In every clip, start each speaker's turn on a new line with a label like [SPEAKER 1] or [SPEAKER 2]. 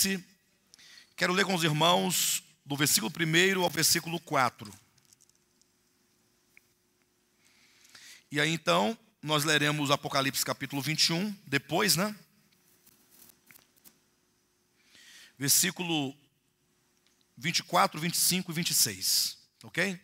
[SPEAKER 1] Apocalipse. Quero ler com os irmãos do versículo 1 ao versículo 4. E aí então, nós leremos Apocalipse capítulo 21, depois, Versículo 24, 25 e 26, ok?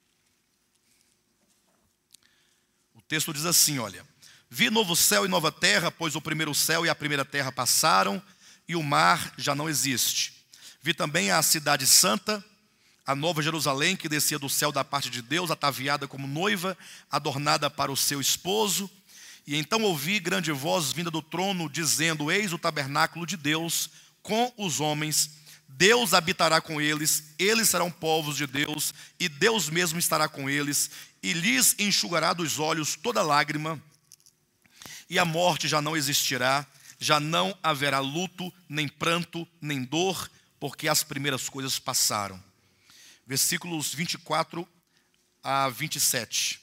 [SPEAKER 1] O texto diz assim, olha: Vi novo céu e nova terra, pois o primeiro céu e a primeira terra passaram, e o mar já não existe. Vi também a cidade santa, a nova Jerusalém, que descia do céu da parte de Deus, ataviada como noiva, adornada para o seu esposo. E então ouvi grande voz vinda do trono, dizendo: Eis o tabernáculo de Deus com os homens, Deus habitará com eles, eles serão povos de Deus, e Deus mesmo estará com eles, e lhes enxugará dos olhos toda lágrima, e a morte já não existirá, já não haverá luto, nem pranto, nem dor, porque as primeiras coisas passaram. Versículos 24 a 27.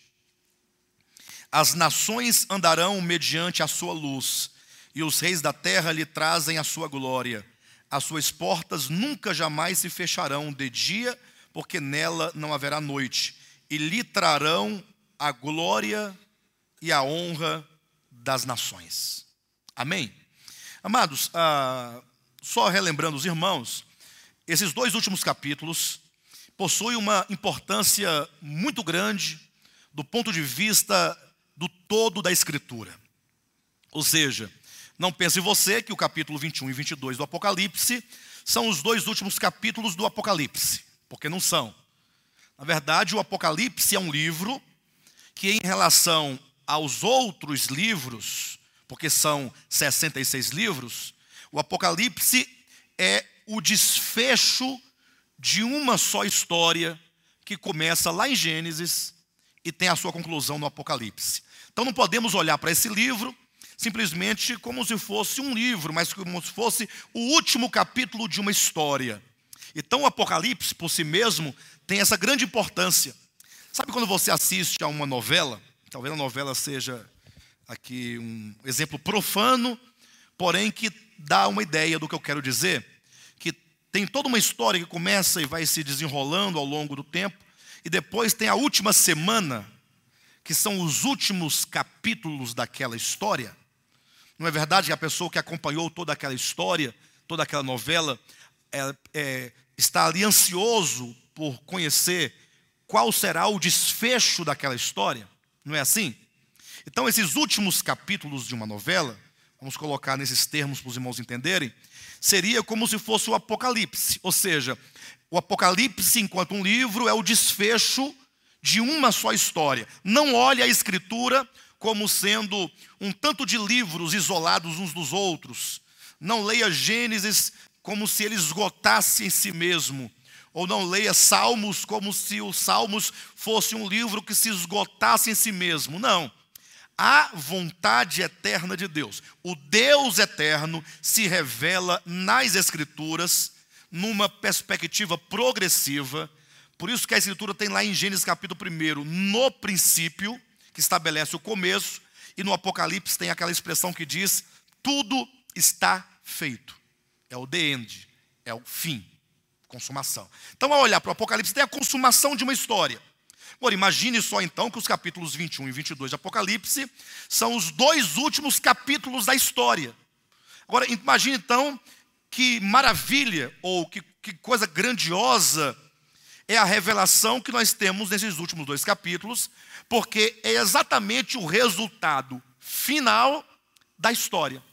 [SPEAKER 1] As nações andarão mediante a sua luz, e os reis da terra lhe trazem a sua glória. As suas portas nunca jamais se fecharão de dia, porque nela não haverá noite. E lhe trarão a glória e a honra das nações. Amém? Amados, só relembrando os irmãos, esses dois últimos capítulos possuem uma importância muito grande do ponto de vista do todo da Escritura. Ou seja, não pense você que o capítulo 21 e 22 do Apocalipse são os dois últimos capítulos do Apocalipse, porque não são. Na verdade, o Apocalipse é um livro que, em relação aos outros livros, porque são 66 livros, o Apocalipse é o desfecho de uma só história que começa lá em Gênesis e tem a sua conclusão no Apocalipse. Então não podemos olhar para esse livro simplesmente como se fosse um livro, mas como se fosse o último capítulo de uma história. Então o Apocalipse, por si mesmo, tem essa grande importância. Sabe quando você assiste a uma novela? Talvez a novela seja aqui um exemplo profano, porém que dá uma ideia do que eu quero dizer. Que tem toda uma história que começa e vai se desenrolando ao longo do tempo, e depois tem a última semana, que são os últimos capítulos daquela história. Não é verdade que a pessoa que acompanhou toda aquela história, toda aquela novela, está ali ansioso por conhecer qual será o desfecho daquela história? Não é assim? Então, esses últimos capítulos de uma novela, vamos colocar nesses termos para os irmãos entenderem, seria como se fosse o Apocalipse. Ou seja, o Apocalipse, enquanto um livro, é o desfecho de uma só história. Não olhe a Escritura como sendo um tanto de livros isolados uns dos outros. Não leia Gênesis como se ele esgotasse em si mesmo. Ou não leia Salmos como se os Salmos fosse um livro que se esgotasse em si mesmo. Não. A vontade eterna de Deus. O Deus eterno se revela nas Escrituras numa perspectiva progressiva. Por isso que a Escritura tem lá em Gênesis capítulo 1, no princípio, que estabelece o começo, e no Apocalipse tem aquela expressão que diz: tudo está feito. É o the end, é o fim, consumação. Então, ao olhar para o Apocalipse, tem a consumação de uma história. Agora, imagine só então que os capítulos 21 e 22 de Apocalipse são os dois últimos capítulos da história. Agora, imagine então que maravilha, ou que coisa grandiosa é a revelação que nós temos nesses últimos dois capítulos, porque é exatamente o resultado final da história.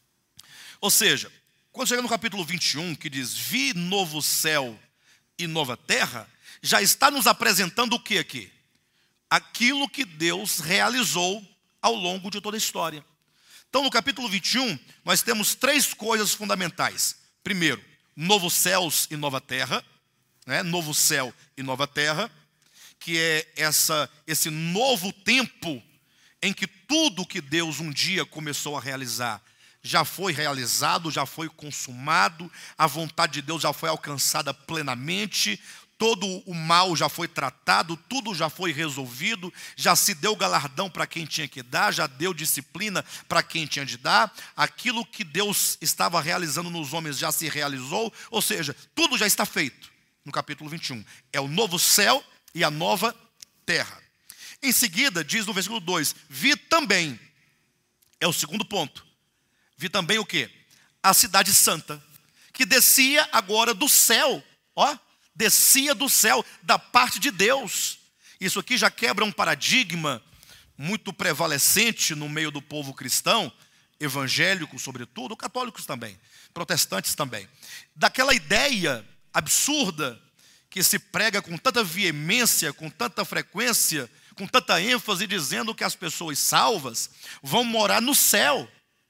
[SPEAKER 1] Ou seja, quando chega no capítulo 21, que diz: Vi novo céu e nova terra, já está nos apresentando o que aqui? Aquilo que Deus realizou ao longo de toda a história. Então, no capítulo 21, nós temos três coisas fundamentais. Primeiro, novos céus e nova terra, novo céu e nova terra, que é esse novo tempo em que tudo que Deus um dia começou a realizar já foi realizado, já foi consumado, a vontade de Deus já foi alcançada plenamente, todo o mal já foi tratado, tudo já foi resolvido, já se deu galardão para quem tinha que dar, já deu disciplina para quem tinha de dar, aquilo que Deus estava realizando nos homens já se realizou, ou seja, tudo já está feito. No capítulo 21, é o novo céu e a nova terra. Em seguida, diz no versículo 2, vi também, é o segundo ponto, vi também o quê? A cidade santa, que descia agora do céu, descia do céu, da parte de Deus. Isso aqui já quebra um paradigma muito prevalecente no meio do povo cristão, evangélico sobretudo, católicos também, protestantes também, daquela ideia absurda que se prega com tanta veemência, com tanta frequência, com tanta ênfase, dizendo que as pessoas salvas vão morar no céu.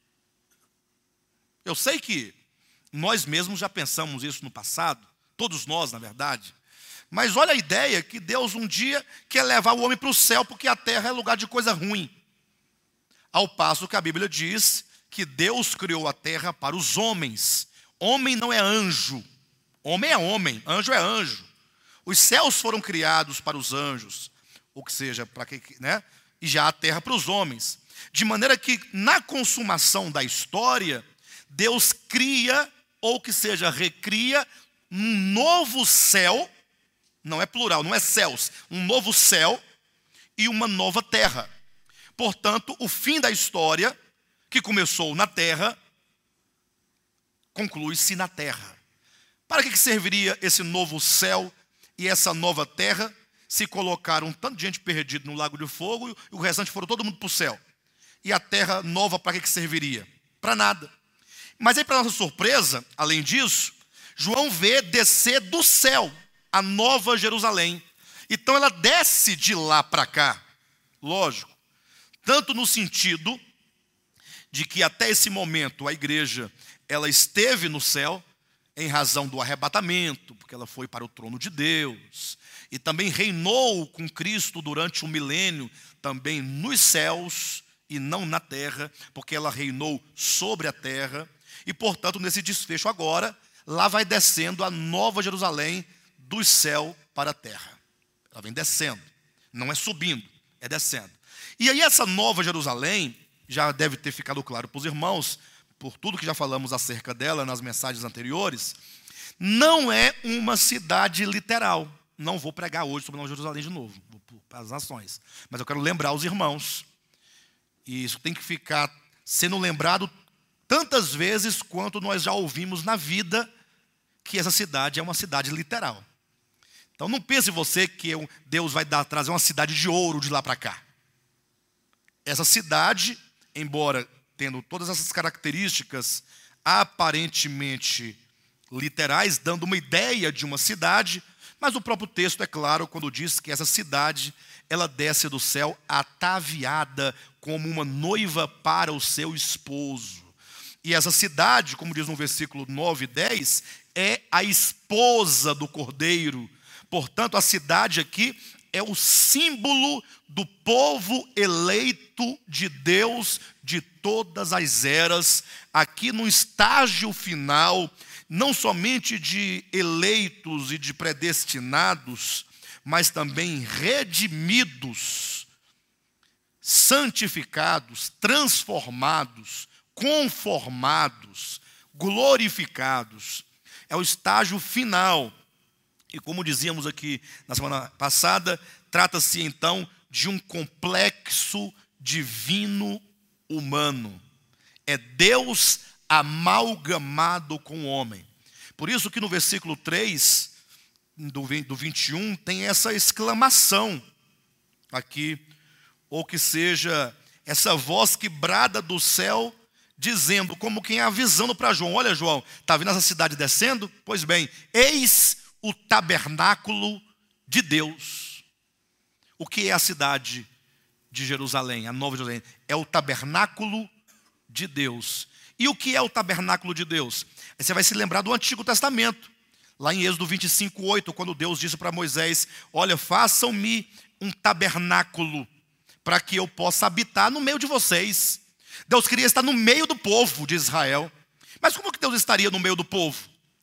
[SPEAKER 1] Eu sei que nós mesmos já pensamos isso no passado, todos nós, na verdade. Mas olha a ideia que Deus um dia quer levar o homem para o céu, porque a terra é lugar de coisa ruim. Ao passo que a Bíblia diz que Deus criou a terra para os homens. Homem não é anjo. Homem é homem, anjo é anjo. Os céus foram criados para os anjos, ou que seja, para que, né? E já a terra para os homens. De maneira que na consumação da história, Deus cria, ou que seja, recria um novo céu, não é plural, não é céus, um novo céu e uma nova terra. Portanto, o fim da história, que começou na terra, conclui-se na terra. Para que serviria esse novo céu e essa nova terra, se colocaram um tanto de gente perdida no lago de fogo e o restante foram todo mundo para o céu? E a terra nova para que serviria? Para nada. Mas aí, para nossa surpresa, além disso, João vê descer do céu a nova Jerusalém. Então ela desce de lá para cá, lógico, tanto no sentido de que até esse momento a igreja ela esteve no céu, em razão do arrebatamento, porque ela foi para o trono de Deus, e também reinou com Cristo durante um milênio, também nos céus e não na terra, porque ela reinou sobre a terra, e portanto nesse desfecho agora, lá vai descendo a nova Jerusalém do céu para a terra. Ela vem descendo, não é subindo, é descendo. E aí essa nova Jerusalém, já deve ter ficado claro para os irmãos, por tudo que já falamos acerca dela nas mensagens anteriores, não é uma cidade literal. Não vou pregar hoje sobre Nova Jerusalém de novo, para as nações. Mas eu quero lembrar os irmãos, e isso tem que ficar sendo lembrado tantas vezes quanto nós já ouvimos na vida, que essa cidade é uma cidade literal. Então não pense você que Deus vai trazer uma cidade de ouro de lá para cá. Essa cidade, embora tendo todas essas características aparentemente literais, dando uma ideia de uma cidade, mas o próprio texto é claro quando diz que essa cidade, ela desce do céu ataviada como uma noiva para o seu esposo. E essa cidade, como diz no versículo 9 e 10, é a esposa do Cordeiro. Portanto, a cidade aqui é o símbolo do povo eleito de Deus de todas as eras, aqui no estágio final, não somente de eleitos e de predestinados, mas também redimidos, santificados, transformados, conformados, glorificados. É o estágio final. E como dizíamos aqui na semana passada, trata-se então de um complexo divino humano. É Deus amalgamado com o homem. Por isso que no versículo 3, do 21, tem essa exclamação aqui, ou que seja, essa voz que brada do céu, dizendo, como quem avisando para João, olha João, está vendo essa cidade descendo? Pois bem, eis o tabernáculo de Deus. O que é a cidade de Jerusalém, a nova Jerusalém? É o tabernáculo de Deus. E o que é o tabernáculo de Deus? Aí você vai se lembrar do Antigo Testamento, lá em Êxodo 25:8, quando Deus disse para Moisés, olha, façam-me um tabernáculo, para que eu possa habitar no meio de vocês. Deus queria estar no meio do povo de Israel. Mas como que Deus estaria no meio do povo?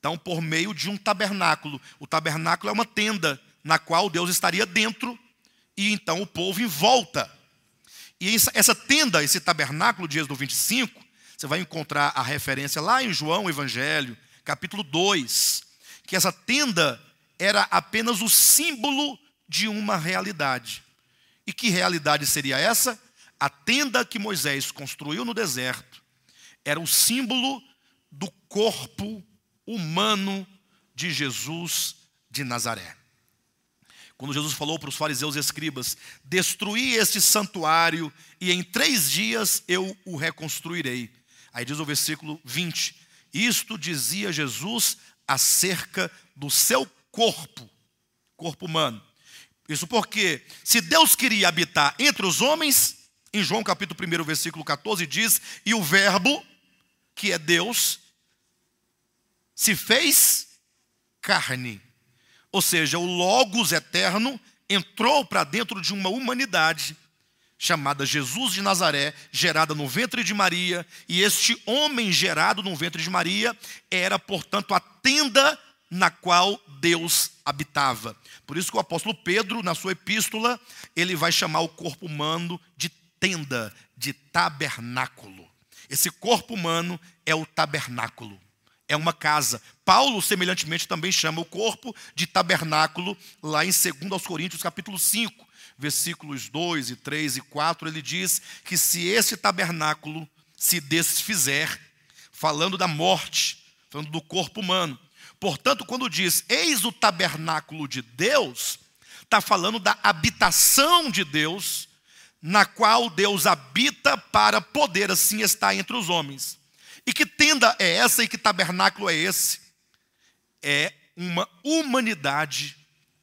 [SPEAKER 1] Então, por meio de um tabernáculo. O tabernáculo é uma tenda na qual Deus estaria dentro e então o povo em volta. E essa tenda, esse tabernáculo de Êxodo 25, você vai encontrar a referência lá em João Evangelho, capítulo 2, que essa tenda era apenas o símbolo de uma realidade. E que realidade seria essa? A tenda que Moisés construiu no deserto era o símbolo do corpo humano de Jesus de Nazaré. Quando Jesus falou para os fariseus e escribas: destruí este santuário e em 3 dias eu o reconstruirei. Aí diz o versículo 20: isto dizia Jesus acerca do seu corpo humano. Isso porque, se Deus queria habitar entre os homens, em João capítulo 1, versículo 14 diz: e o verbo, que é Deus, se fez carne. Ou seja, o Logos eterno entrou para dentro de uma humanidade chamada Jesus de Nazaré, gerada no ventre de Maria, e este homem gerado no ventre de Maria era, portanto, a tenda na qual Deus habitava. Por isso que o apóstolo Pedro, na sua epístola, ele vai chamar o corpo humano de tenda, de tabernáculo. Esse corpo humano é o tabernáculo, é uma casa. Paulo, semelhantemente, também chama o corpo de tabernáculo, lá em 2 Coríntios, capítulo 5, versículos 2, 3 e 4, ele diz que se esse tabernáculo se desfizer, falando da morte, falando do corpo humano, portanto, quando diz, eis o tabernáculo de Deus, está falando da habitação de Deus, na qual Deus habita para poder assim estar entre os homens. E que tenda é essa e que tabernáculo é esse? É uma humanidade,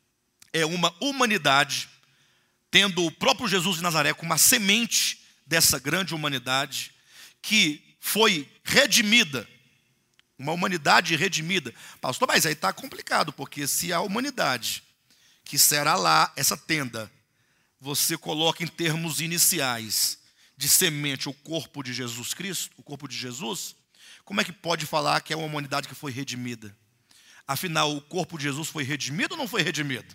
[SPEAKER 1] tendo o próprio Jesus de Nazaré como a semente dessa grande humanidade, que foi redimida, uma humanidade redimida. Pastor, mas aí está complicado, porque se a humanidade, que será lá essa tenda, você coloca em termos iniciais de semente o corpo de Jesus Cristo, o corpo de Jesus, como é que pode falar que é uma humanidade que foi redimida? Afinal, o corpo de Jesus foi redimido ou não foi redimido?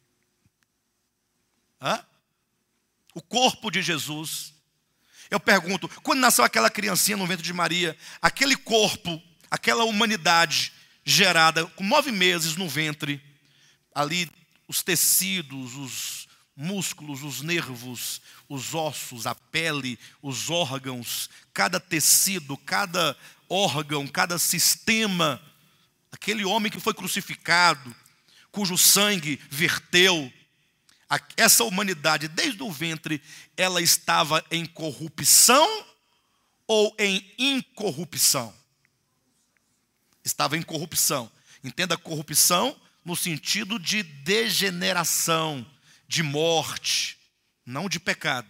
[SPEAKER 1] O corpo de Jesus. Eu pergunto, quando nasceu aquela criancinha no ventre de Maria, aquele corpo, aquela humanidade gerada com 9 meses no ventre, ali os tecidos, os músculos, os nervos, os ossos, a pele, os órgãos, cada tecido, cada órgão, cada sistema, aquele homem que foi crucificado, cujo sangue verteu, essa humanidade, desde o ventre, ela estava em corrupção ou em incorrupção? Estava em corrupção. Entenda corrupção no sentido de degeneração, de morte, não de pecado.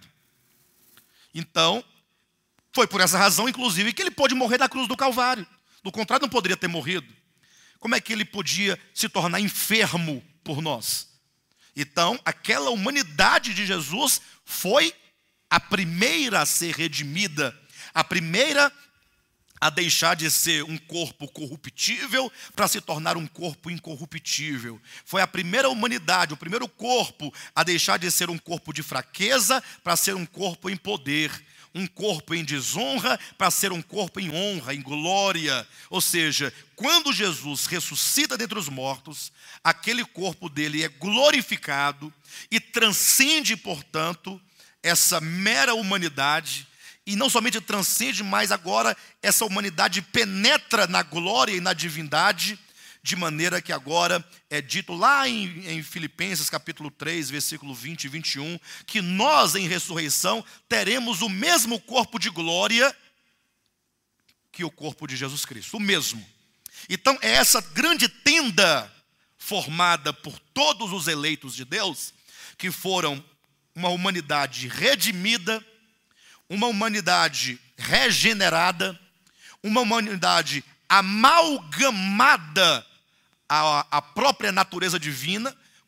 [SPEAKER 1] Então, foi por essa razão, inclusive, que ele pôde morrer na cruz do Calvário. Do contrário, não poderia ter morrido. Como é que ele podia se tornar enfermo por nós? Então, aquela humanidade de Jesus foi a primeira a ser redimida, a primeira a deixar de ser um corpo corruptível para se tornar um corpo incorruptível. Foi a primeira humanidade, o primeiro corpo a deixar de ser um corpo de fraqueza para ser um corpo em poder. Um corpo em desonra para ser um corpo em honra, em glória. Ou seja, quando Jesus ressuscita dentre os mortos, aquele corpo dele é glorificado e transcende, portanto, essa mera humanidade. E não somente transcende, mas agora essa humanidade penetra na glória e na divindade, de maneira que agora é dito lá em Filipenses capítulo 3, versículo 20 e 21, que nós em ressurreição teremos o mesmo corpo de glória que o corpo de Jesus Cristo, o mesmo. Então é essa grande tenda formada por todos os eleitos de Deus, que foram uma humanidade redimida, uma humanidade regenerada, uma humanidade amalgamada à própria natureza divina,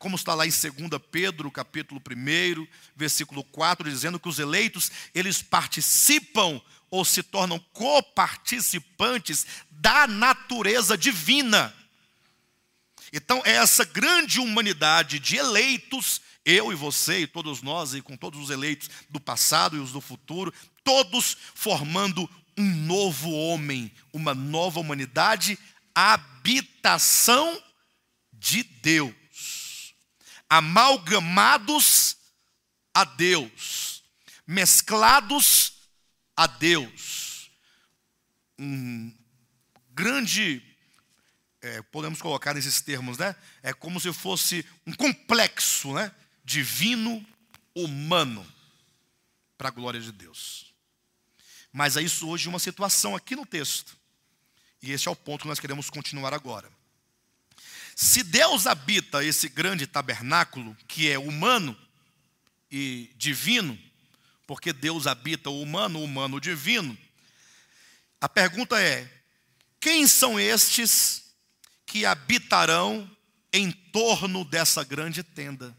[SPEAKER 1] como está lá em 2 Pedro, capítulo 1, versículo 4, dizendo que os eleitos, eles participam ou se tornam coparticipantes da natureza divina. Então, é essa grande humanidade de eleitos, eu e você e todos nós, e com todos os eleitos do passado e os do futuro, todos formando um novo homem, uma nova humanidade, habitação de Deus, amalgamados a Deus, mesclados a Deus. Um grande, podemos colocar nesses termos, né? É como se fosse um complexo, né? Divino, humano, para a glória de Deus. Mas aí surge uma situação aqui no texto, e esse é o ponto que nós queremos continuar agora. Se Deus habita esse grande tabernáculo, que é humano e divino, porque Deus habita o humano o divino, a pergunta é: quem são estes que habitarão em torno dessa grande tenda?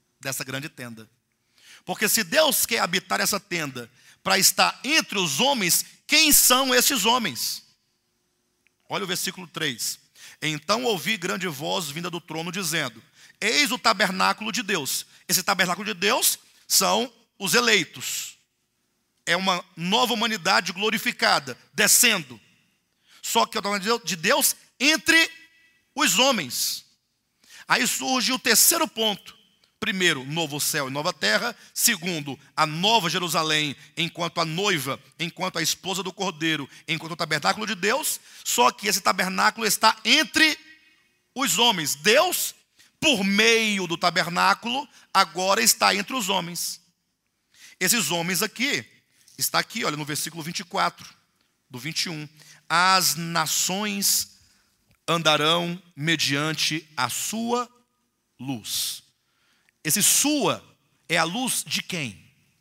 [SPEAKER 1] Porque se Deus quer habitar essa tenda para estar entre os homens, quem são esses homens? Olha o versículo 3. Então ouvi grande voz vinda do trono dizendo: eis o tabernáculo de Deus. Esse tabernáculo de Deus são os eleitos. É uma nova humanidade glorificada, descendo. Só que é o tabernáculo de Deus entre os homens. Aí surge o terceiro ponto. Primeiro, novo céu e nova terra. Segundo, a nova Jerusalém, enquanto a noiva, enquanto a esposa do Cordeiro, enquanto o tabernáculo de Deus. Só que esse tabernáculo está entre os homens. Deus, por meio do tabernáculo, agora está entre os homens. Esses homens aqui, está aqui, olha, no versículo 24, do 21. As nações andarão mediante a sua luz. Esse sua é a luz de quem?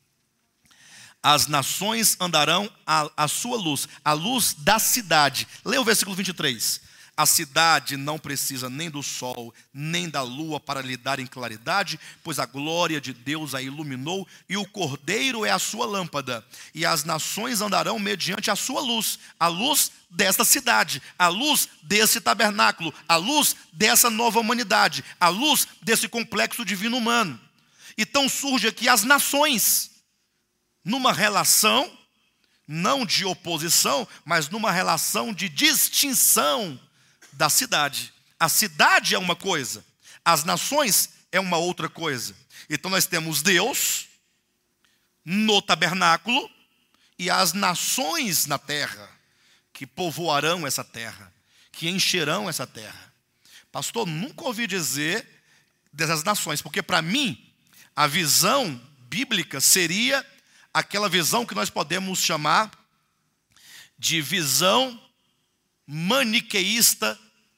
[SPEAKER 1] As nações andarão à sua luz, a luz da cidade. Leia o versículo 23. A cidade não precisa nem do sol, nem da lua para lhe darem claridade, pois a glória de Deus a iluminou, e o Cordeiro é a sua lâmpada. E as nações andarão mediante a sua luz, a luz desta cidade, a luz desse tabernáculo, a luz dessa nova humanidade, a luz desse complexo divino humano. Então surge aqui as nações, numa relação, não de oposição, mas numa relação de distinção da cidade. A cidade é uma coisa, as nações é uma outra coisa. Então nós temos Deus no tabernáculo e as nações na terra, que povoarão essa terra, que encherão essa terra. Pastor, nunca ouvi dizer dessas nações, porque para mim a visão bíblica seria aquela visão que nós podemos chamar de visão maniqueísta,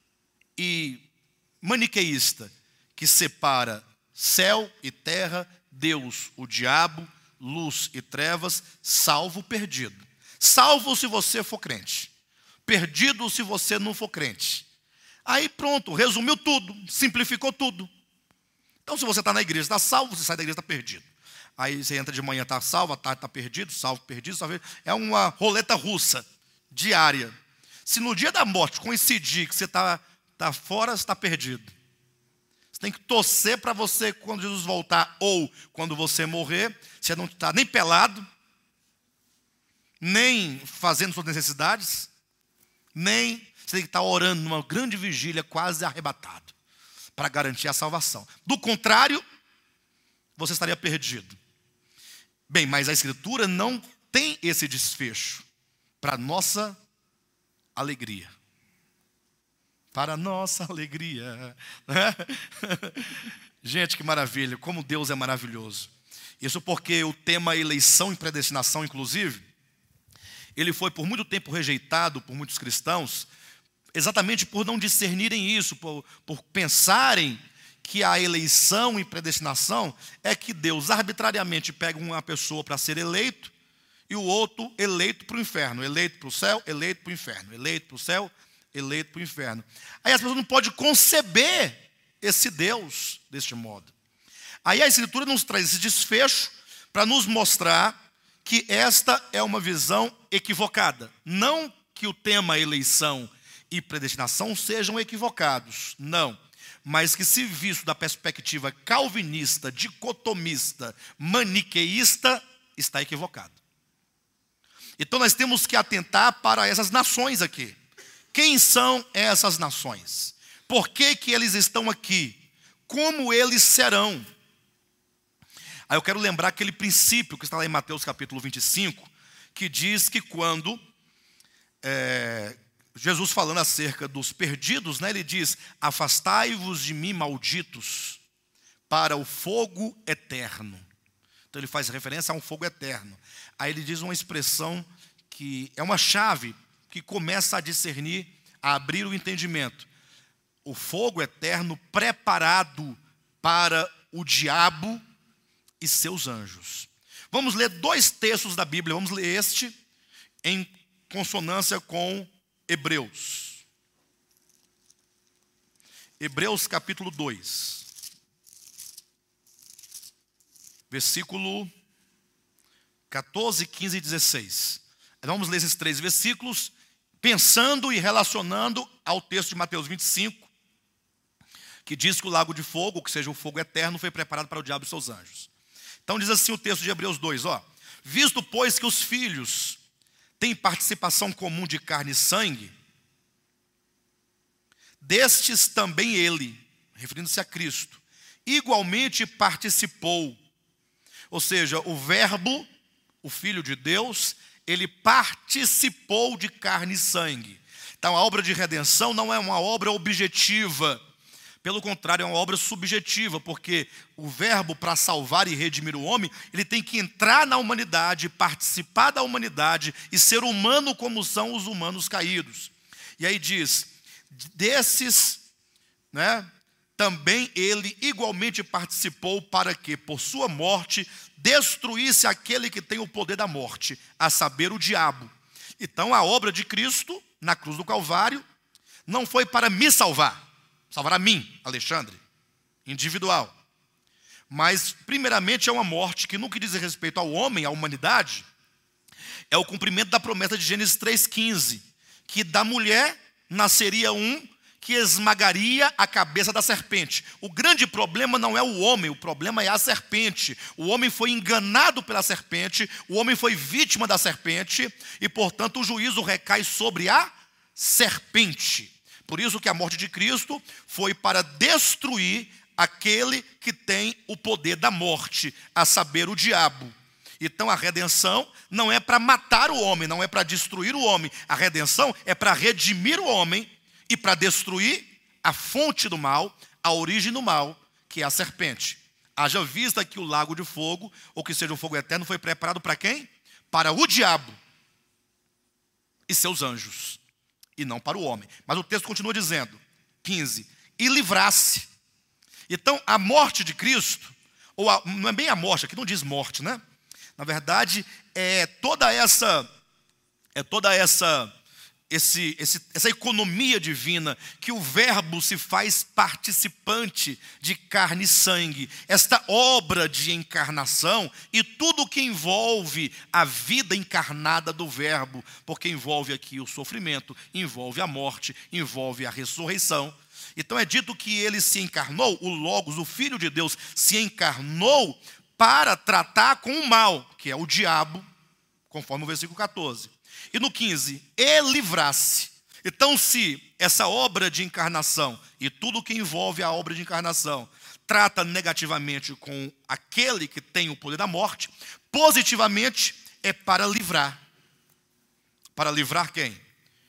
[SPEAKER 1] que separa céu e terra, Deus, o diabo, luz e trevas, salvo o perdido. Salvo se você for crente, perdido se você não for crente. Aí pronto, resumiu tudo, simplificou tudo. Então se você está na igreja, está salvo, você sai da igreja, está perdido. Aí você entra de manhã, está salvo, à tarde está perdido, salvo, perdido. É uma roleta russa diária. Se no dia da morte coincidir que você está fora, você está perdido. Você tem que torcer para você, quando Jesus voltar, ou quando você morrer, você não está nem pelado, nem fazendo suas necessidades, nem você tem que estar orando numa grande vigília, quase arrebatado, para garantir a salvação. Do contrário, você estaria perdido. Bem, mas a Escritura não tem esse desfecho para nossa alegria. Para nossa alegria. Gente, que maravilha, como Deus é maravilhoso. Isso porque o tema eleição e predestinação, inclusive, ele foi por muito tempo rejeitado por muitos cristãos, exatamente por não discernirem isso, por pensarem que a eleição e predestinação é que Deus arbitrariamente pega uma pessoa para ser eleito e o outro eleito para o inferno, eleito para o céu, eleito para o inferno, eleito para o céu, eleito para o inferno. Aí as pessoas não podem conceber esse Deus deste modo. Aí a Escritura nos traz esse desfecho para nos mostrar que esta é uma visão equivocada. Não que o tema eleição e predestinação sejam equivocados, não. Mas que, se visto da perspectiva calvinista, dicotomista, maniqueísta, está equivocado. Então nós temos que atentar para essas nações aqui. Quem são essas nações? Por que eles estão aqui? Como eles serão? Aí eu quero lembrar aquele princípio que está lá em Mateus capítulo 25, que diz que quando Jesus falando acerca dos perdidos, né, ele diz: afastai-vos de mim, malditos, para o fogo eterno. Então ele faz referência a um fogo eterno. Aí ele diz uma expressão que é uma chave que começa a discernir, a abrir o entendimento. O fogo eterno preparado para o diabo e seus anjos. Vamos ler 2 textos da Bíblia. Vamos ler este em consonância com Hebreus. Hebreus capítulo 2. Versículo 14, 15 e 16. Vamos ler esses 3 versículos, pensando e relacionando ao texto de Mateus 25, que diz que o lago de fogo, que seja o fogo eterno, foi preparado para o diabo e seus anjos. Então diz assim o texto de Hebreus 2, visto pois que os filhos têm participação comum de carne e sangue, destes também ele, referindo-se a Cristo, igualmente participou. Ou seja, o Verbo, o Filho de Deus, ele participou de carne e sangue. Então a obra de redenção não é uma obra objetiva, pelo contrário, é uma obra subjetiva, porque o Verbo, para salvar e redimir o homem, ele tem que entrar na humanidade, participar da humanidade e ser humano como são os humanos caídos. E aí diz, desses, né, também ele igualmente participou para que, por sua morte, destruísse aquele que tem o poder da morte, a saber, o diabo. Então a obra de Cristo, na cruz do Calvário, não foi para me salvar a mim, Alexandre, individual. Mas, primeiramente, é uma morte que, no que diz respeito ao homem, à humanidade, é o cumprimento da promessa de Gênesis 3,15, que da mulher nasceria um que esmagaria a cabeça da serpente. O grande problema não é o homem, o problema é a serpente. O homem foi enganado pela serpente, o homem foi vítima da serpente, e, portanto, o juízo recai sobre a serpente. Por isso que a morte de Cristo foi para destruir aquele que tem o poder da morte, a saber, o diabo. Então a redenção não é para matar o homem, não é para destruir o homem. A redenção é para redimir o homem e para destruir a fonte do mal, a origem do mal, que é a serpente. Haja vista que o lago de fogo, ou que seja o fogo eterno, foi preparado para quem? Para o diabo e seus anjos, e não para o homem. Mas o texto continua dizendo, 15, e livrasse. Então, a morte de Cristo, não é bem a morte, aqui não diz morte, né? Na verdade, essa economia divina, que o Verbo se faz participante de carne e sangue, esta obra de encarnação e tudo que envolve a vida encarnada do Verbo, porque envolve aqui o sofrimento, envolve a morte, envolve a ressurreição. Então é dito que ele se encarnou, o Logos, o Filho de Deus, se encarnou para tratar com o mal, que é o diabo, conforme o versículo 14. E no 15, e livrasse. Então, se essa obra de encarnação e tudo que envolve a obra de encarnação trata negativamente com aquele que tem o poder da morte, positivamente é para livrar. Para livrar quem?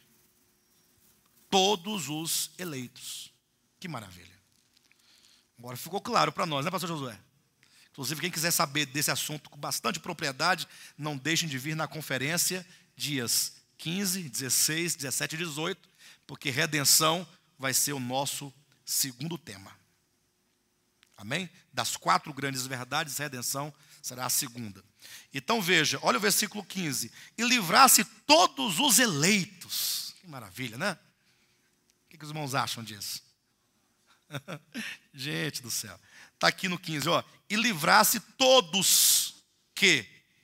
[SPEAKER 1] Todos os eleitos. Que maravilha. Agora ficou claro para nós, né, pastor Josué? Inclusive, quem quiser saber desse assunto com bastante propriedade, não deixem de vir na conferência dias 15, 16, 17 e 18, porque redenção vai ser o nosso segundo tema. Amém? Das 4 grandes verdades, redenção será a segunda. Então veja, olha o versículo 15. E livrasse todos os eleitos. Que maravilha, né? O que os irmãos acham disso? Gente do céu. Está aqui no 15, ó. E livrasse todos que,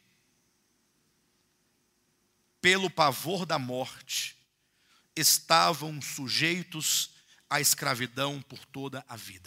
[SPEAKER 1] pelo pavor da morte, estavam sujeitos à escravidão por toda a vida.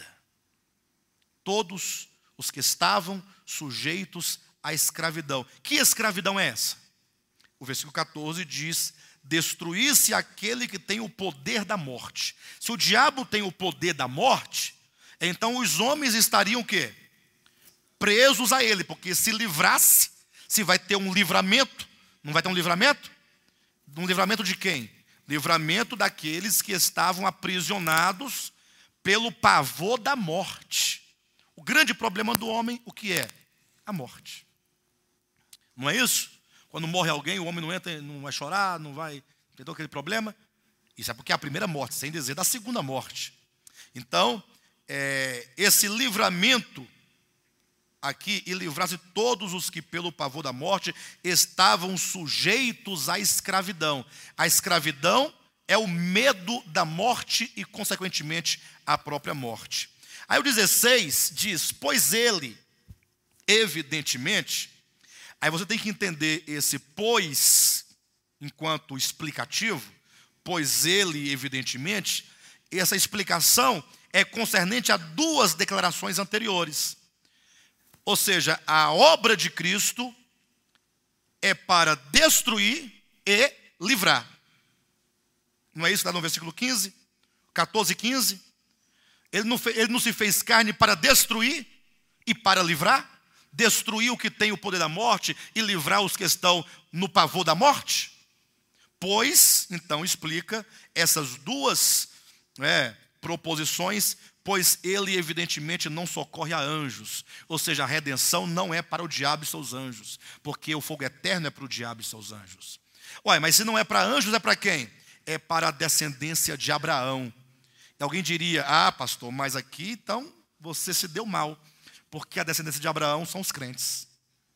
[SPEAKER 1] Todos os que estavam sujeitos à escravidão. Que escravidão é essa? O versículo 14 diz: destruir-se aquele que tem o poder da morte. Se o diabo tem o poder da morte, então os homens estariam o quê? Presos a ele, porque se livrasse, se vai ter um livramento, não vai ter um livramento? Um livramento de quem? Livramento daqueles que estavam aprisionados pelo pavor da morte. O grande problema do homem, o que é? A morte. Não é isso? Quando morre alguém, o homem não entra, não vai chorar, não vai... Entendeu aquele problema? Isso é porque é a primeira morte, sem dizer da segunda morte. Então, esse livramento aqui, e livrasse todos os que pelo pavor da morte estavam sujeitos à escravidão. A escravidão é o medo da morte e, consequentemente, a própria morte. Aí o 16 diz: pois ele, evidentemente, aí você tem que entender esse pois, enquanto explicativo, pois ele, evidentemente, essa explicação é concernente a duas declarações anteriores. Ou seja, a obra de Cristo é para destruir e livrar. Não é isso que está no versículo 15? 14 e 15? Ele não se fez carne para destruir e para livrar? Destruir o que tem o poder da morte e livrar os que estão no pavor da morte? Pois, então explica essas duas proposições, pois ele evidentemente não socorre a anjos. Ou seja, a redenção não é para o diabo e seus anjos, porque o fogo eterno é para o diabo e seus anjos. Ué, mas se não é para anjos, é para quem? É para a descendência de Abraão. E alguém diria: ah, pastor, mas aqui então você se deu mal, porque a descendência de Abraão são os crentes.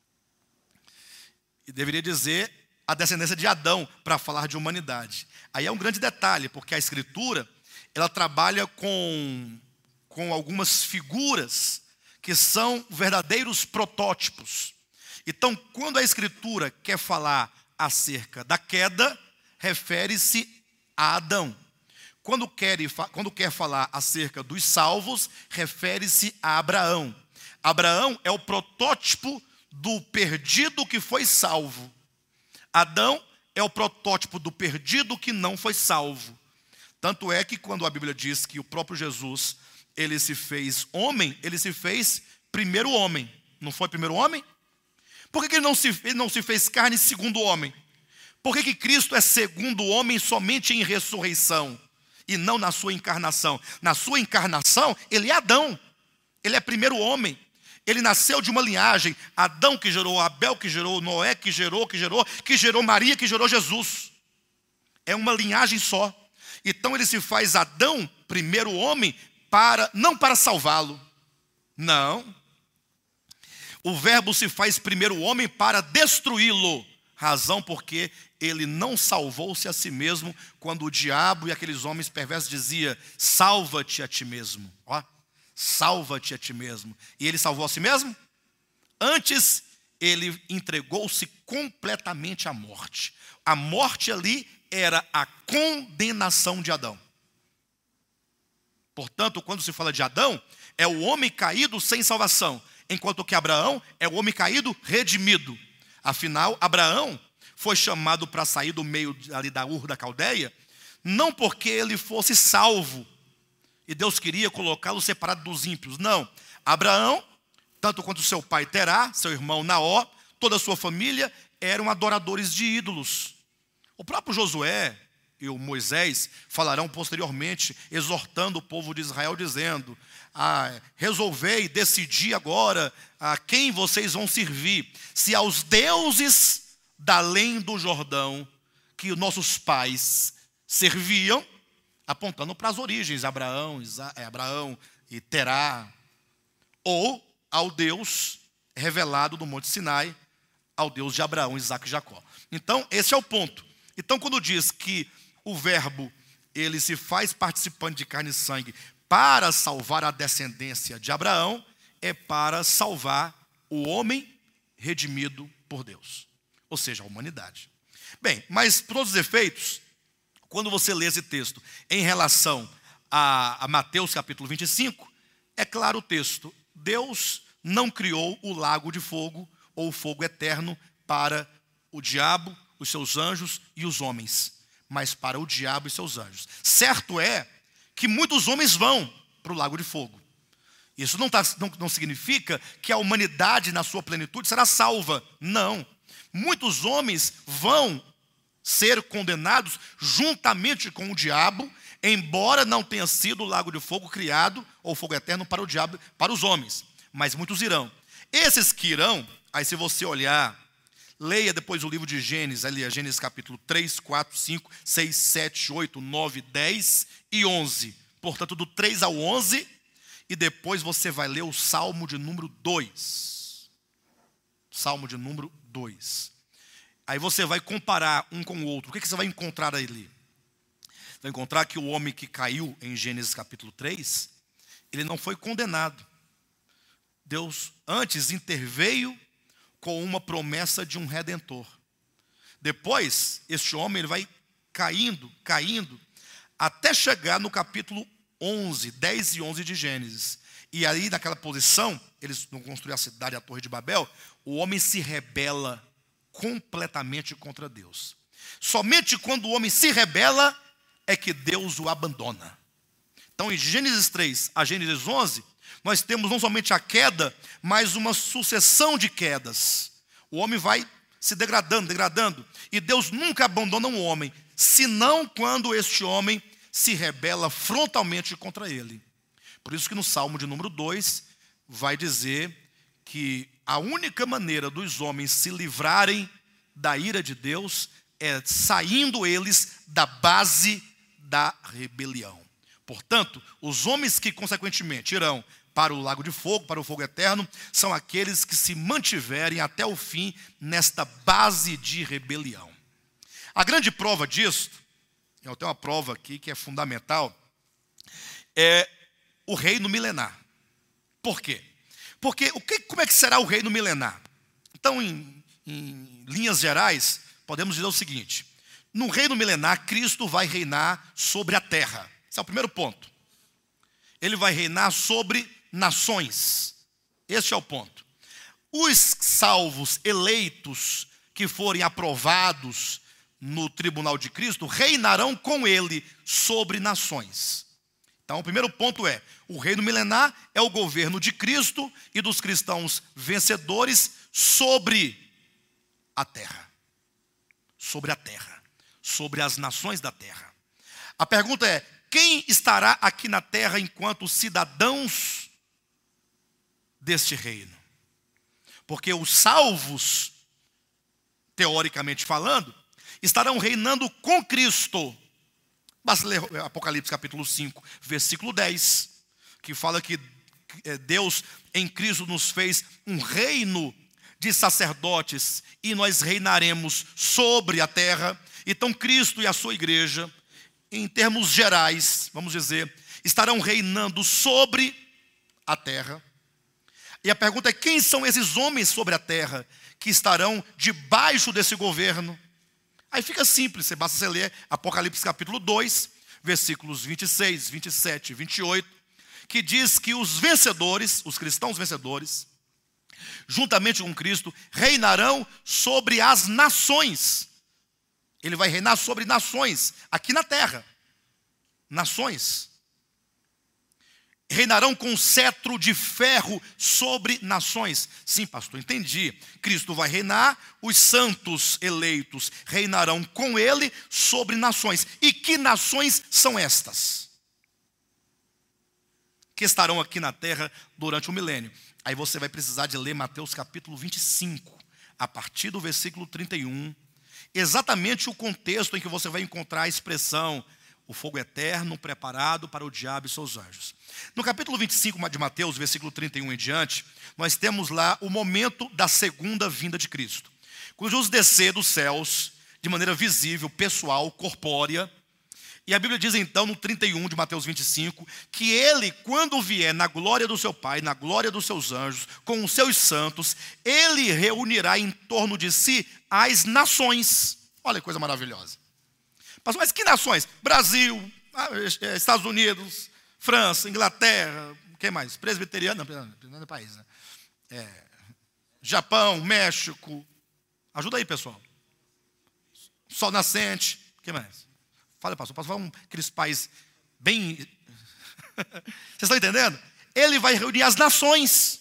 [SPEAKER 1] E deveria dizer a descendência de Adão, para falar de humanidade. Aí é um grande detalhe, porque a Escritura, ela trabalha com algumas figuras que são verdadeiros protótipos. Então, quando a Escritura quer falar acerca da queda, refere-se a Adão. Quando quer falar acerca dos salvos, refere-se a Abraão. Abraão é o protótipo do perdido que foi salvo. Adão é o protótipo do perdido que não foi salvo. Tanto é que quando a Bíblia diz que o próprio Jesus, ele se fez homem, ele se fez primeiro homem. Não foi primeiro homem? Por que ele não se fez carne segundo homem? Por que Cristo é segundo homem somente em ressurreição e não na sua encarnação? Na sua encarnação, ele é Adão. Ele é primeiro homem. Ele nasceu de uma linhagem. Adão que gerou Abel, que gerou Noé, que gerou Maria, que gerou Jesus. É uma linhagem só. Então ele se faz Adão, primeiro homem, não para salvá-lo. Não. O verbo se faz primeiro homem para destruí-lo. Razão porque ele não salvou-se a si mesmo, quando o diabo e aqueles homens perversos diziam: salva-te a ti mesmo. Ó, salva-te a ti mesmo. E ele salvou a si mesmo? Antes, ele entregou-se completamente à morte. A morte ali era a condenação de Adão. Portanto, quando se fala de Adão, é o homem caído sem salvação, enquanto que Abraão é o homem caído redimido. Afinal, Abraão foi chamado para sair do meio ali da Ur da Caldeia, não porque ele fosse salvo, e Deus queria colocá-lo separado dos ímpios. Não. Abraão, tanto quanto seu pai Terá, seu irmão Naó, toda a sua família eram adoradores de ídolos. O próprio Josué e o Moisés falarão posteriormente, exortando o povo de Israel, dizendo: resolvei, decidi agora a quem vocês vão servir. Se aos deuses da além do Jordão, que nossos pais serviam, apontando para as origens, Abraão e Terá, ou ao Deus revelado no Monte Sinai, ao Deus de Abraão, Isaque e Jacó. Então, esse é o ponto. Então, quando diz que o verbo, ele se faz participante de carne e sangue para salvar a descendência de Abraão, é para salvar o homem redimido por Deus, ou seja, a humanidade. Bem, mas por todos os efeitos, quando você lê esse texto em relação a Mateus capítulo 25, é claro o texto: Deus não criou o lago de fogo ou o fogo eterno para o diabo, os seus anjos e os homens, mas para o diabo e seus anjos. Certo é que muitos homens vão para o lago de fogo. Isso não significa que a humanidade na sua plenitude será salva. Não. Muitos homens vão ser condenados juntamente com o diabo, embora não tenha sido o lago de fogo criado, ou fogo eterno, para o diabo, para os homens. Mas muitos irão. Esses que irão, aí se você olhar, leia depois o livro de Gênesis, ali, Gênesis capítulo 3, 4, 5, 6, 7, 8, 9, 10 e 11. Portanto, do 3 ao 11, e depois você vai ler o Salmo de número 2. Salmo de número 2. Aí você vai comparar um com o outro. O que você vai encontrar ali? Vai encontrar que o homem que caiu em Gênesis capítulo 3, ele não foi condenado. Deus antes interveio com uma promessa de um redentor. Depois, este homem ele vai caindo, até chegar no capítulo 11, 10 e 11 de Gênesis. E aí, naquela posição, eles vão construir a cidade, a Torre de Babel, o homem se rebela completamente contra Deus. Somente quando o homem se rebela é que Deus o abandona. Então, em Gênesis 3 a Gênesis 11, nós temos não somente a queda, mas uma sucessão de quedas. O homem vai se degradando, e Deus nunca abandona um homem, senão quando este homem se rebela frontalmente contra ele. Por isso que no Salmo de número 2, vai dizer que a única maneira dos homens se livrarem da ira de Deus é saindo eles da base da rebelião. Portanto, os homens que consequentemente irão para o lago de fogo, para o fogo eterno, são aqueles que se mantiverem até o fim nesta base de rebelião. A grande prova disso, eu tenho uma prova aqui que é fundamental, é o reino milenar. Por quê? Porque como é que será o reino milenar? Então, em linhas gerais, podemos dizer o seguinte: no reino milenar, Cristo vai reinar sobre a terra. Esse é o primeiro ponto. Ele vai reinar sobre nações. Este é o ponto. Os salvos eleitos que forem aprovados no tribunal de Cristo reinarão com ele sobre nações. Então, o primeiro ponto é: o reino milenar é o governo de Cristo e dos cristãos vencedores sobre a terra. Sobre a terra. Sobre as nações da terra. A pergunta é: quem estará aqui na terra enquanto cidadãos deste reino? Porque os salvos, teoricamente falando, estarão reinando com Cristo. Basta ler Apocalipse capítulo 5, versículo 10, que fala que Deus em Cristo nos fez um reino de sacerdotes e nós reinaremos sobre a terra. Então Cristo e a sua igreja, em termos gerais, vamos dizer, estarão reinando sobre a terra. E a pergunta é: quem são esses homens sobre a terra que estarão debaixo desse governo? Aí fica simples, basta você ler Apocalipse capítulo 2, versículos 26, 27 e 28, que diz que os vencedores, os cristãos vencedores, juntamente com Cristo, reinarão sobre as nações. Ele vai reinar sobre nações, aqui na terra. Nações. Reinarão com cetro de ferro sobre nações. Sim, pastor, entendi. Cristo vai reinar, os santos eleitos reinarão com ele sobre nações. E que nações são estas? Que estarão aqui na terra durante o milênio. Aí você vai precisar de ler Mateus capítulo 25, a partir do versículo 31. Exatamente o contexto em que você vai encontrar a expressão: o fogo eterno preparado para o diabo e seus anjos. No capítulo 25 de Mateus, versículo 31 em diante, nós temos lá o momento da segunda vinda de Cristo. Quando Jesus descer dos céus, de maneira visível, pessoal, corpórea, E a Bíblia diz então, no 31 de Mateus 25, que ele, quando vier na glória do seu Pai, na glória dos seus anjos, com os seus santos, ele reunirá em torno de si as nações. Olha que coisa maravilhosa. Pastor, mas que nações? Brasil, Estados Unidos, França, Inglaterra, o que mais? Presbiteriano, não é país, né? Japão, México. Ajuda aí, pessoal. Sol nascente, o que mais? Fala, pastor, aqueles países bem... Vocês estão entendendo? Ele vai reunir as nações.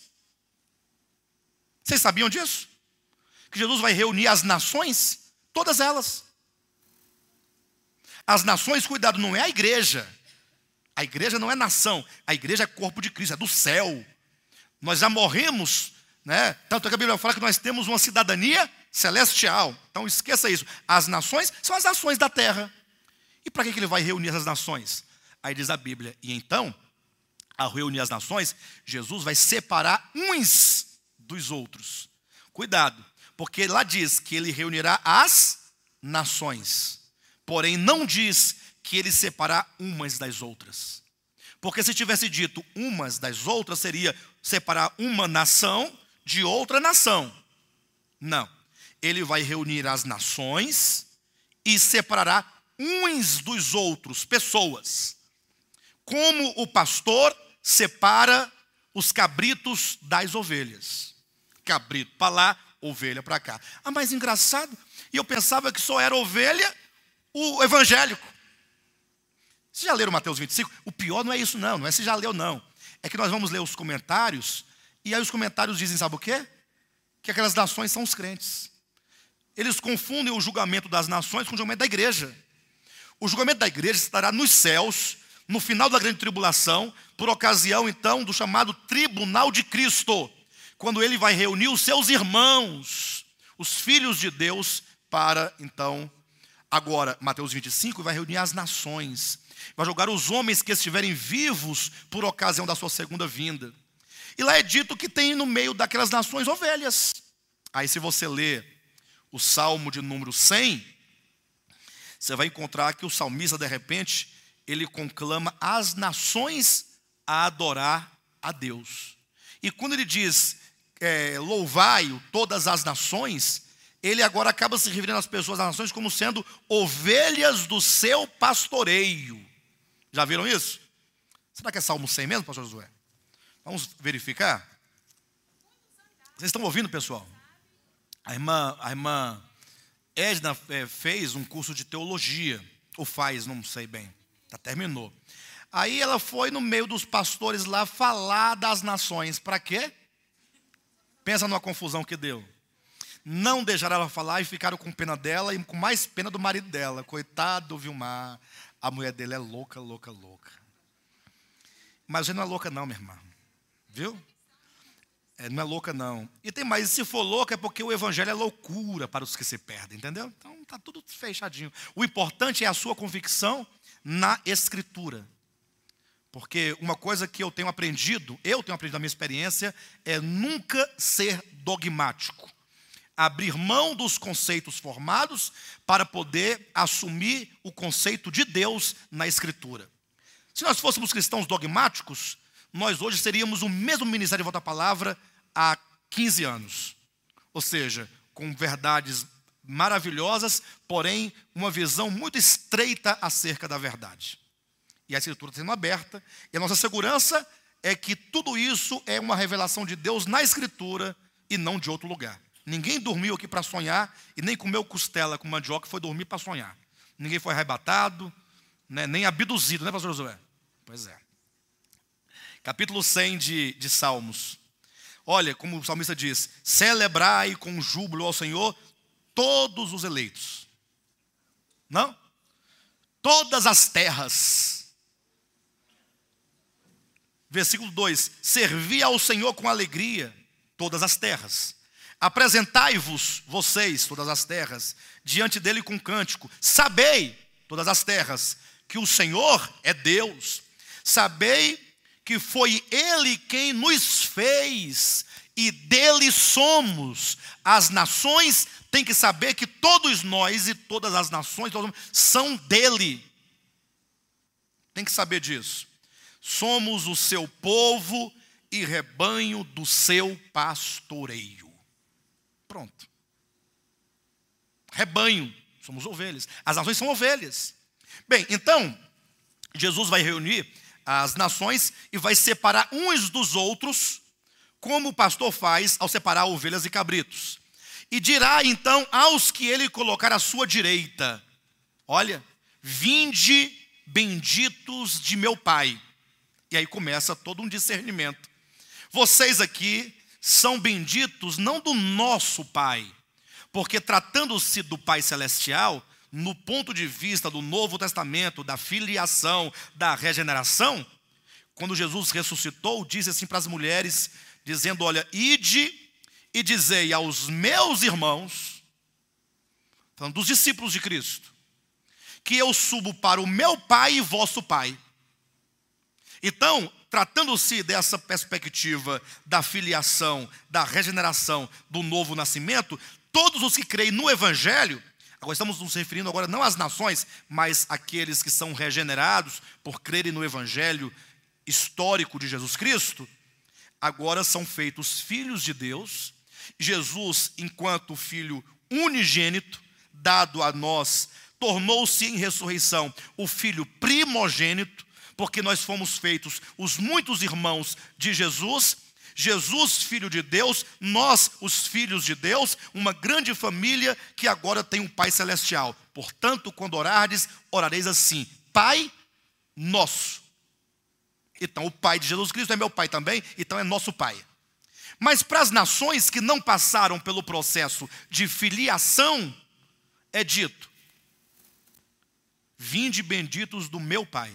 [SPEAKER 1] Vocês sabiam disso? Que Jesus vai reunir as nações, todas elas. As nações, cuidado, não é a igreja. A igreja não é nação. A igreja é corpo de Cristo, é do céu. Nós já morremos, né? Tanto que a Bíblia fala que nós temos uma cidadania celestial. Então esqueça isso. As nações são as nações da terra. E para que ele vai reunir essas nações? Aí diz a Bíblia, e então, ao reunir as nações, Jesus vai separar uns dos outros. Cuidado, porque lá diz que ele reunirá as nações. Porém, não diz que ele separar umas das outras. Porque se tivesse dito umas das outras, seria separar uma nação de outra nação. Não. Ele vai reunir as nações e separará uns dos outros, pessoas. Como o pastor separa os cabritos das ovelhas. Cabrito para lá, ovelha para cá. Ah, mas engraçado, e eu pensava que só era ovelha o evangélico. Vocês já leram Mateus 25? O pior não é isso não é se já leu não. É que nós vamos ler os comentários, e aí os comentários dizem, sabe o quê? Que aquelas nações são os crentes. Eles confundem o julgamento das nações com o julgamento da igreja. O julgamento da igreja estará nos céus, no final da grande tribulação, por ocasião, então, do chamado tribunal de Cristo, quando ele vai reunir os seus irmãos, os filhos de Deus, para, então, agora, Mateus 25, vai reunir as nações, vai julgar os homens que estiverem vivos por ocasião da sua segunda vinda. E lá é dito que tem no meio daquelas nações ovelhas. Aí se você ler o Salmo de número 100, você vai encontrar que o salmista, de repente, ele conclama as nações a adorar a Deus. E quando ele diz, louvai-o todas as nações, ele agora acaba se referindo às pessoas das nações como sendo ovelhas do seu pastoreio. Já viram isso? Será que é Salmo 100 mesmo, pastor Josué? Vamos verificar? Vocês estão ouvindo, pessoal? A irmã Edna fez um curso de teologia, ou faz, não sei bem, já terminou. Aí ela foi no meio dos pastores lá falar das nações, para quê? Pensa numa confusão que deu. Não deixaram ela falar e ficaram com pena dela e com mais pena do marido dela. Coitado do Vilmar, a mulher dele é louca, louca, louca. Mas você não é louca não, minha irmã, viu? Não é louca não. E tem mais, se for louca é porque o evangelho é loucura para os que se perdem, entendeu? Então está tudo fechadinho. O importante é a sua convicção na escritura. Porque uma coisa que eu tenho aprendido na minha experiência, é nunca ser dogmático. Abrir mão dos conceitos formados para poder assumir o conceito de Deus na escritura. Se nós fôssemos cristãos dogmáticos, nós hoje seríamos o mesmo ministério de Volta à Palavra há 15 anos. Ou seja, com verdades maravilhosas, porém uma visão muito estreita acerca da verdade. E a escritura está sendo aberta, e a nossa segurança é que tudo isso é uma revelação de Deus na escritura e não de outro lugar. Ninguém dormiu aqui para sonhar e nem comeu costela com mandioca e foi dormir para sonhar. Ninguém foi arrebatado, né, nem abduzido, né, pastor Josué? Pois é. Capítulo 100 de Salmos. Olha, como o salmista diz, celebrai com júbilo ao Senhor todos os eleitos. Não? Todas as terras. Versículo 2, servi ao Senhor com alegria, todas as terras. Apresentai-vos, vocês, todas as terras, diante dele com cântico. Sabei, todas as terras, que o Senhor é Deus. Sabei que foi Ele quem nos fez e dele somos. As nações têm que saber que todos nós e todas as nações são dele. Tem que saber disso. Somos o seu povo e rebanho do seu pastoreio. Pronto. Rebanho, somos ovelhas. As nações são ovelhas. Bem, então, Jesus vai reunir as nações e vai separar uns dos outros, como o pastor faz ao separar ovelhas e cabritos. E dirá então aos que ele colocar à sua direita: olha, vinde benditos de meu Pai. E aí começa todo um discernimento. Vocês aqui são benditos não do nosso Pai, porque tratando-se do Pai Celestial, no ponto de vista do Novo Testamento, da filiação, da regeneração, quando Jesus ressuscitou, disse assim para as mulheres, dizendo: olha, ide e dizei aos meus irmãos, falando dos discípulos de Cristo, que eu subo para o meu Pai e vosso Pai. Então, tratando-se dessa perspectiva da filiação, da regeneração, do novo nascimento, todos os que creem no Evangelho, agora estamos nos referindo agora não às nações, mas àqueles que são regenerados por crerem no Evangelho histórico de Jesus Cristo, agora são feitos filhos de Deus. Jesus, enquanto Filho unigênito, dado a nós, tornou-se em ressurreição o Filho primogênito, porque nós fomos feitos os muitos irmãos de Jesus. Jesus, Filho de Deus, nós, os filhos de Deus, uma grande família que agora tem um Pai Celestial. Portanto, quando orardes, orareis assim: Pai nosso. Então, o Pai de Jesus Cristo é meu Pai também, então é nosso Pai. Mas para as nações que não passaram pelo processo de filiação, é dito: vinde benditos do meu Pai.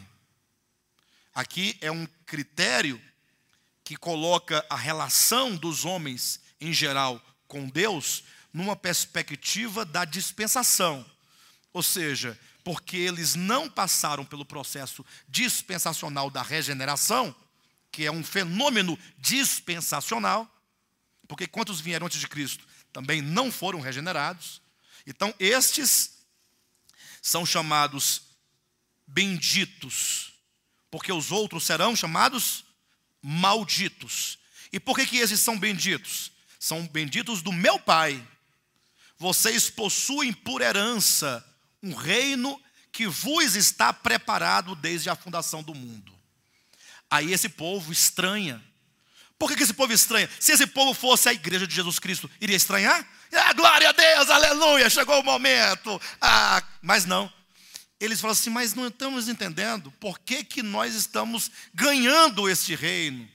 [SPEAKER 1] Aqui é um critério que coloca a relação dos homens em geral com Deus numa perspectiva da dispensação. Ou seja, porque eles não passaram pelo processo dispensacional da regeneração, que é um fenômeno dispensacional, porque quantos vieram antes de Cristo também não foram regenerados. Então estes são chamados benditos, porque os outros serão chamados malditos. E por que esses são benditos? São benditos do meu Pai. Vocês possuem por herança um reino que vos está preparado desde a fundação do mundo. Aí esse povo estranha. Por que esse povo estranha? Se esse povo fosse a igreja de Jesus Cristo, iria estranhar? Glória a Deus, aleluia, chegou o momento. Mas não. Eles falam assim: mas não estamos entendendo por que nós estamos ganhando este reino.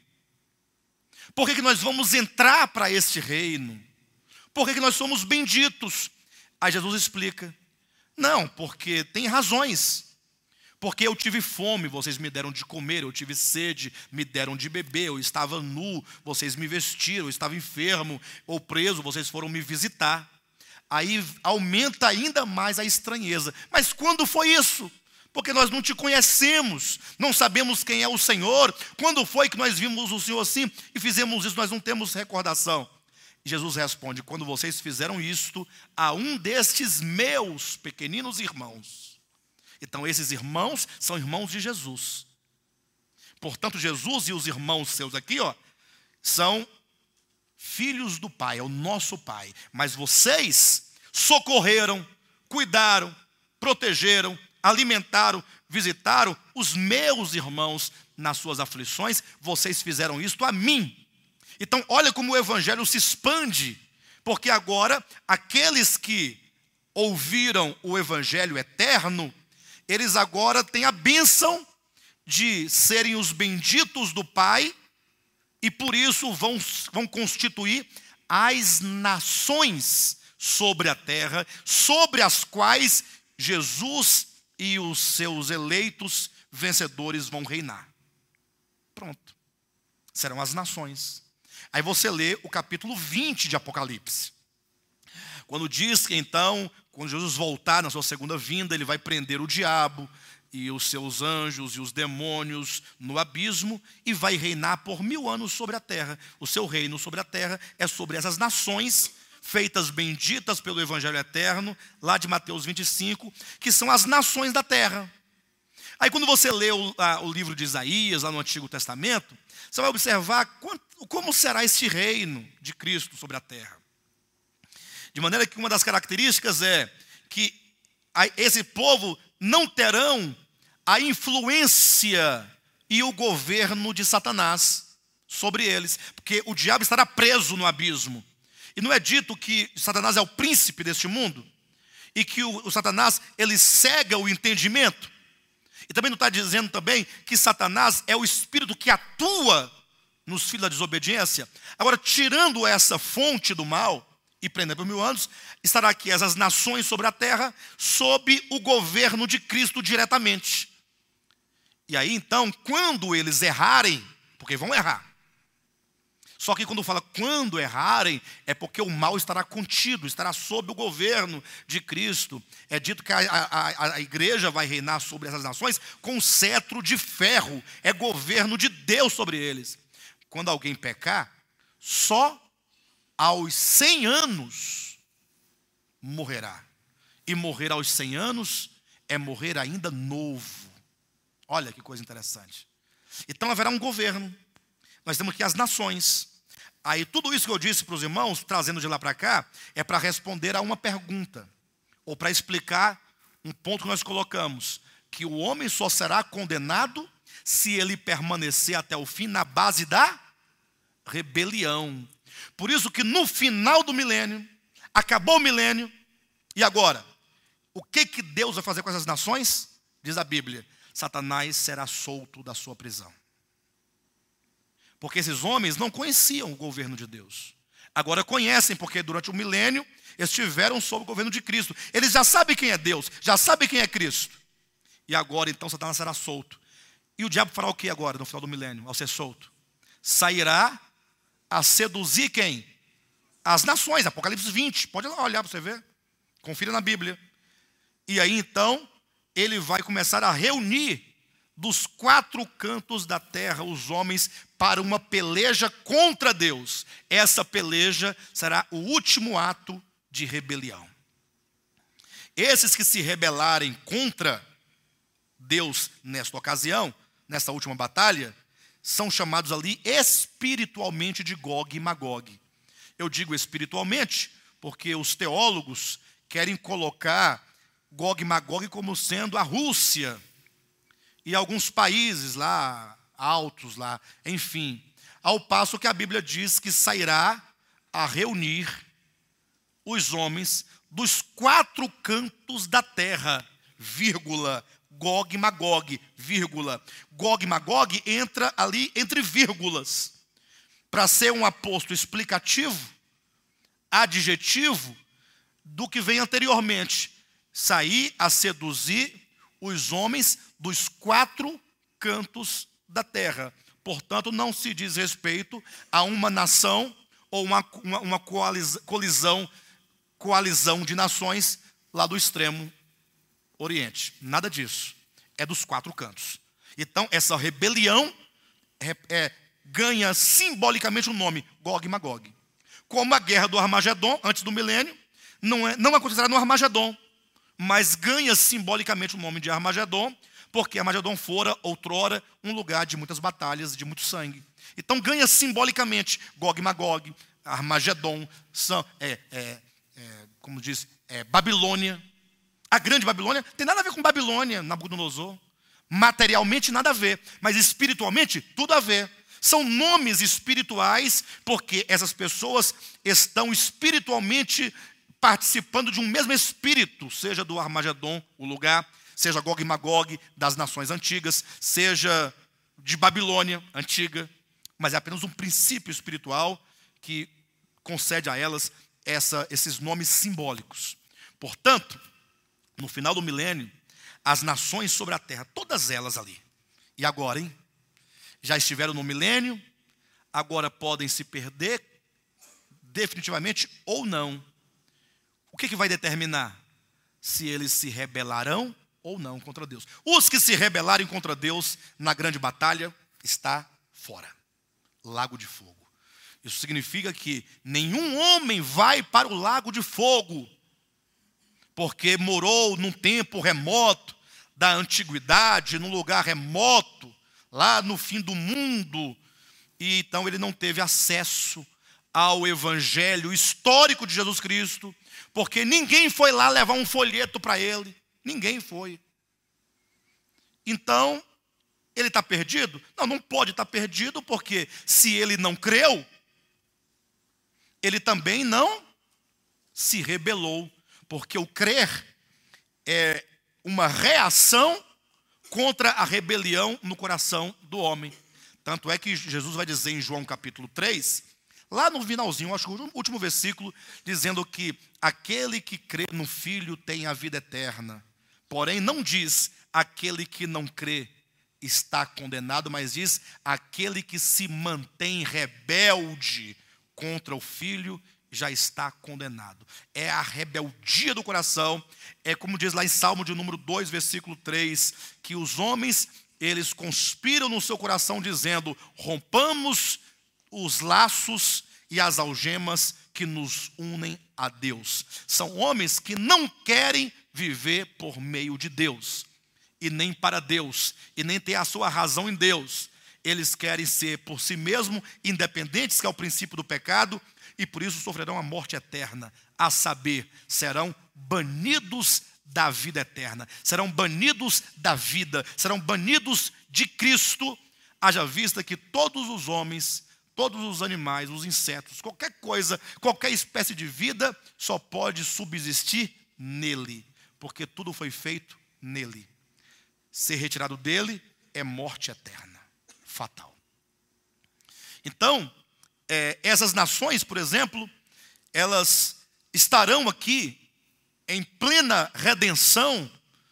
[SPEAKER 1] Por que nós vamos entrar para este reino? Por que nós somos benditos? Aí Jesus explica: não, porque tem razões. Porque eu tive fome, vocês me deram de comer. Eu tive sede, me deram de beber. Eu estava nu, vocês me vestiram. Eu estava enfermo ou preso, vocês foram me visitar. Aí aumenta ainda mais a estranheza. Mas quando foi isso? Porque nós não te conhecemos, não sabemos quem é o Senhor. Quando foi que nós vimos o Senhor assim e fizemos isso? Nós não temos recordação. E Jesus responde: quando vocês fizeram isto a um destes meus pequeninos irmãos. Então esses irmãos são irmãos de Jesus. Portanto, Jesus e os irmãos seus aqui, são filhos do Pai, é o nosso Pai. Mas vocês socorreram, cuidaram, protegeram, alimentaram, visitaram os meus irmãos nas suas aflições. Vocês fizeram isto a mim. Então olha como o Evangelho se expande. Porque agora aqueles que ouviram o Evangelho eterno, eles agora têm a bênção de serem os benditos do Pai. E por isso vão constituir as nações sobre a terra, sobre as quais Jesus e os seus eleitos vencedores vão reinar. Pronto. Serão as nações. Aí você lê o capítulo 20 de Apocalipse. Quando diz que então, quando Jesus voltar na sua segunda vinda, ele vai prender o diabo e os seus anjos e os demônios no abismo, e vai reinar por 1000 anos sobre a terra. O seu reino sobre a terra é sobre essas nações, feitas benditas pelo Evangelho eterno, lá de Mateus 25, que são as nações da terra. Aí quando você lê o livro de Isaías, lá no Antigo Testamento, você vai observar como será esse reino de Cristo sobre a terra. De maneira que uma das características é que esse povo não terão a influência e o governo de Satanás sobre eles, porque o diabo estará preso no abismo. E não é dito que Satanás é o príncipe deste mundo, e que o Satanás, ele cega o entendimento. E também não está dizendo também que Satanás é o espírito que atua nos filhos da desobediência. Agora, tirando essa fonte do mal, e prendendo por 1000 anos, estará aqui essas nações sobre a terra, sob o governo de Cristo diretamente. E aí então, quando eles errarem, porque vão errar, só que quando fala quando errarem, é porque o mal estará contido, estará sob o governo de Cristo. É dito que a igreja vai reinar sobre essas nações com cetro de ferro, é governo de Deus sobre eles. Quando alguém pecar, só aos 100 anos morrerá. E morrer aos 100 anos é morrer ainda novo. Olha que coisa interessante. Então haverá um governo. Nós temos aqui as nações. Aí tudo isso que eu disse para os irmãos, trazendo de lá para cá, é para responder a uma pergunta. Ou para explicar um ponto que nós colocamos. Que o homem só será condenado se ele permanecer até o fim na base da rebelião. Por isso que no final do milênio, acabou o milênio, e agora? O que Deus vai fazer com essas nações? Diz a Bíblia, Satanás será solto da sua prisão. Porque esses homens não conheciam o governo de Deus. Agora conhecem, porque durante o milênio estiveram sob o governo de Cristo. Eles já sabem quem é Deus, já sabem quem é Cristo. E agora então Satanás será solto. E o diabo fará o que agora, no final do milênio, ao ser solto? Sairá a seduzir quem? As nações, Apocalipse 20, pode lá olhar para você ver, confira na Bíblia. E aí então, ele vai começar a reunir dos 4 cantos da terra os homens para uma peleja contra Deus. Essa peleja será o último ato de rebelião. Esses que se rebelarem contra Deus nesta ocasião, nessa última batalha, são chamados ali espiritualmente de Gog e Magog. Eu digo espiritualmente porque os teólogos querem colocar Gog e Magog como sendo a Rússia e alguns países lá, altos lá, enfim. Ao passo que a Bíblia diz que sairá a reunir os homens dos 4 cantos da terra, vírgula, Gog e Magog, vírgula. Gog e Magog entra ali entre vírgulas, para ser um aposto explicativo, adjetivo, do que vem anteriormente. Sair a seduzir os homens dos 4 cantos da terra. Portanto, não se diz respeito a uma nação ou uma coalizão de nações lá do extremo Oriente. Nada disso. É dos 4 cantos. Então, essa rebelião ganha simbolicamente o nome Gog e Magog. Como a guerra do Armagedon, antes do milênio, não acontecerá no Armagedon, mas ganha simbolicamente o nome de Armagedon, porque Armagedon fora, outrora, um lugar de muitas batalhas, de muito sangue. Então ganha simbolicamente Gog e Magog, Armagedon, como diz, Babilônia. A grande Babilônia tem nada a ver com Babilônia, Nabucodonosor. Materialmente nada a ver, mas espiritualmente tudo a ver. São nomes espirituais, porque essas pessoas estão espiritualmente participando de um mesmo espírito, seja do Armagedon, o lugar, seja Gog e Magog, das nações antigas, seja de Babilônia antiga, mas é apenas um princípio espiritual que concede a elas esses nomes simbólicos. Portanto, no final do milênio, as nações sobre a terra, todas elas ali, e agora, hein? Já estiveram no milênio, agora podem se perder definitivamente ou não. O que vai determinar se eles se rebelarão ou não contra Deus? Os que se rebelarem contra Deus na grande batalha está fora. Lago de fogo. Isso significa que nenhum homem vai para o lago de fogo, porque morou num tempo remoto, da antiguidade, num lugar remoto, lá no fim do mundo, e então ele não teve acesso ao evangelho histórico de Jesus Cristo, porque ninguém foi lá levar um folheto para ele, ninguém foi. Então, ele está perdido? Não, não pode estar perdido, porque se ele não creu, ele também não se rebelou, porque o crer é uma reação contra a rebelião no coração do homem. Tanto é que Jesus vai dizer em João capítulo 3, lá no finalzinho, acho que o último versículo, dizendo que aquele que crê no Filho tem a vida eterna. Porém, não diz aquele que não crê está condenado, mas diz aquele que se mantém rebelde contra o Filho já está condenado. É a rebeldia do coração, é como diz lá em Salmo de número 2, versículo 3, que os homens, eles conspiram no seu coração dizendo, rompamos os laços e as algemas que nos unem a Deus. São homens que não querem viver por meio de Deus, e nem para Deus, e nem ter a sua razão em Deus. Eles querem ser por si mesmos independentes, que é o princípio do pecado, e por isso sofrerão a morte eterna, a saber, serão banidos da vida eterna, serão banidos da vida, serão banidos de Cristo, haja vista que todos os homens, todos os animais, os insetos, qualquer coisa, qualquer espécie de vida, só pode subsistir nele, porque tudo foi feito nele. Ser retirado dele é morte eterna, fatal. Então, essas nações, por exemplo, elas estarão aqui em plena redenção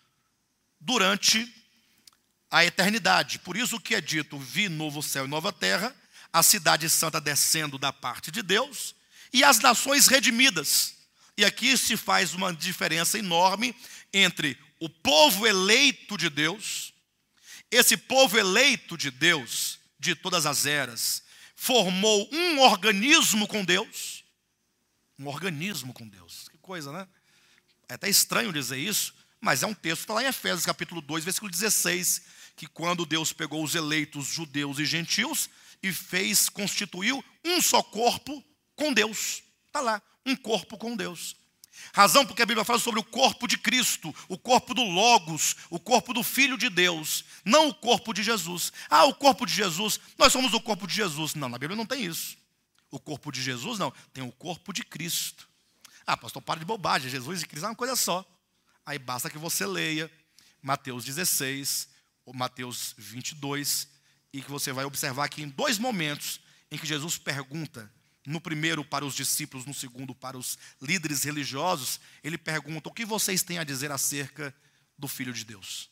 [SPEAKER 1] durante a eternidade. Por isso que é dito, vi novo céu e nova terra, a cidade santa descendo da parte de Deus, e as nações redimidas. E aqui se faz uma diferença enorme entre o povo eleito de Deus, esse povo eleito de Deus, de todas as eras, formou um organismo com Deus. Um organismo com Deus. Que coisa, né? É até estranho dizer isso, mas é um texto que está lá em Efésios capítulo 2, versículo 16, que quando Deus pegou os eleitos judeus e gentios e constituiu um só corpo com Deus. Está lá, um corpo com Deus. Razão porque a Bíblia fala sobre o corpo de Cristo, o corpo do Logos, o corpo do Filho de Deus, não o corpo de Jesus. Ah, o corpo de Jesus, nós somos o corpo de Jesus. Não, na Bíblia não tem isso. O corpo de Jesus não, tem o corpo de Cristo. Ah, pastor, para de bobagem, Jesus e Cristo é uma coisa só. Aí basta que você leia Mateus 16, ou Mateus 22, e que você vai observar aqui em dois momentos em que Jesus pergunta, no primeiro para os discípulos, no segundo para os líderes religiosos, ele pergunta, o que vocês têm a dizer acerca do Filho de Deus?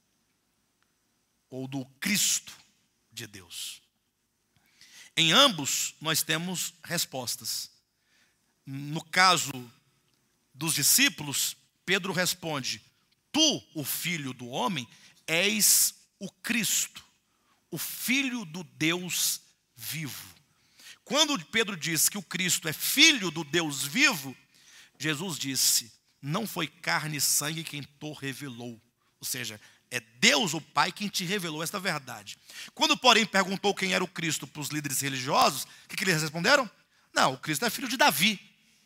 [SPEAKER 1] Ou do Cristo de Deus? Em ambos, nós temos respostas. No caso dos discípulos, Pedro responde, tu, o Filho do homem, és o Cristo, o Filho do Deus vivo. Quando Pedro diz que o Cristo é filho do Deus vivo, Jesus disse, não foi carne e sangue quem te revelou. Ou seja, é Deus o Pai quem te revelou esta verdade. Quando, porém, perguntou quem era o Cristo para os líderes religiosos, o que eles responderam? Não, o Cristo é filho de Davi.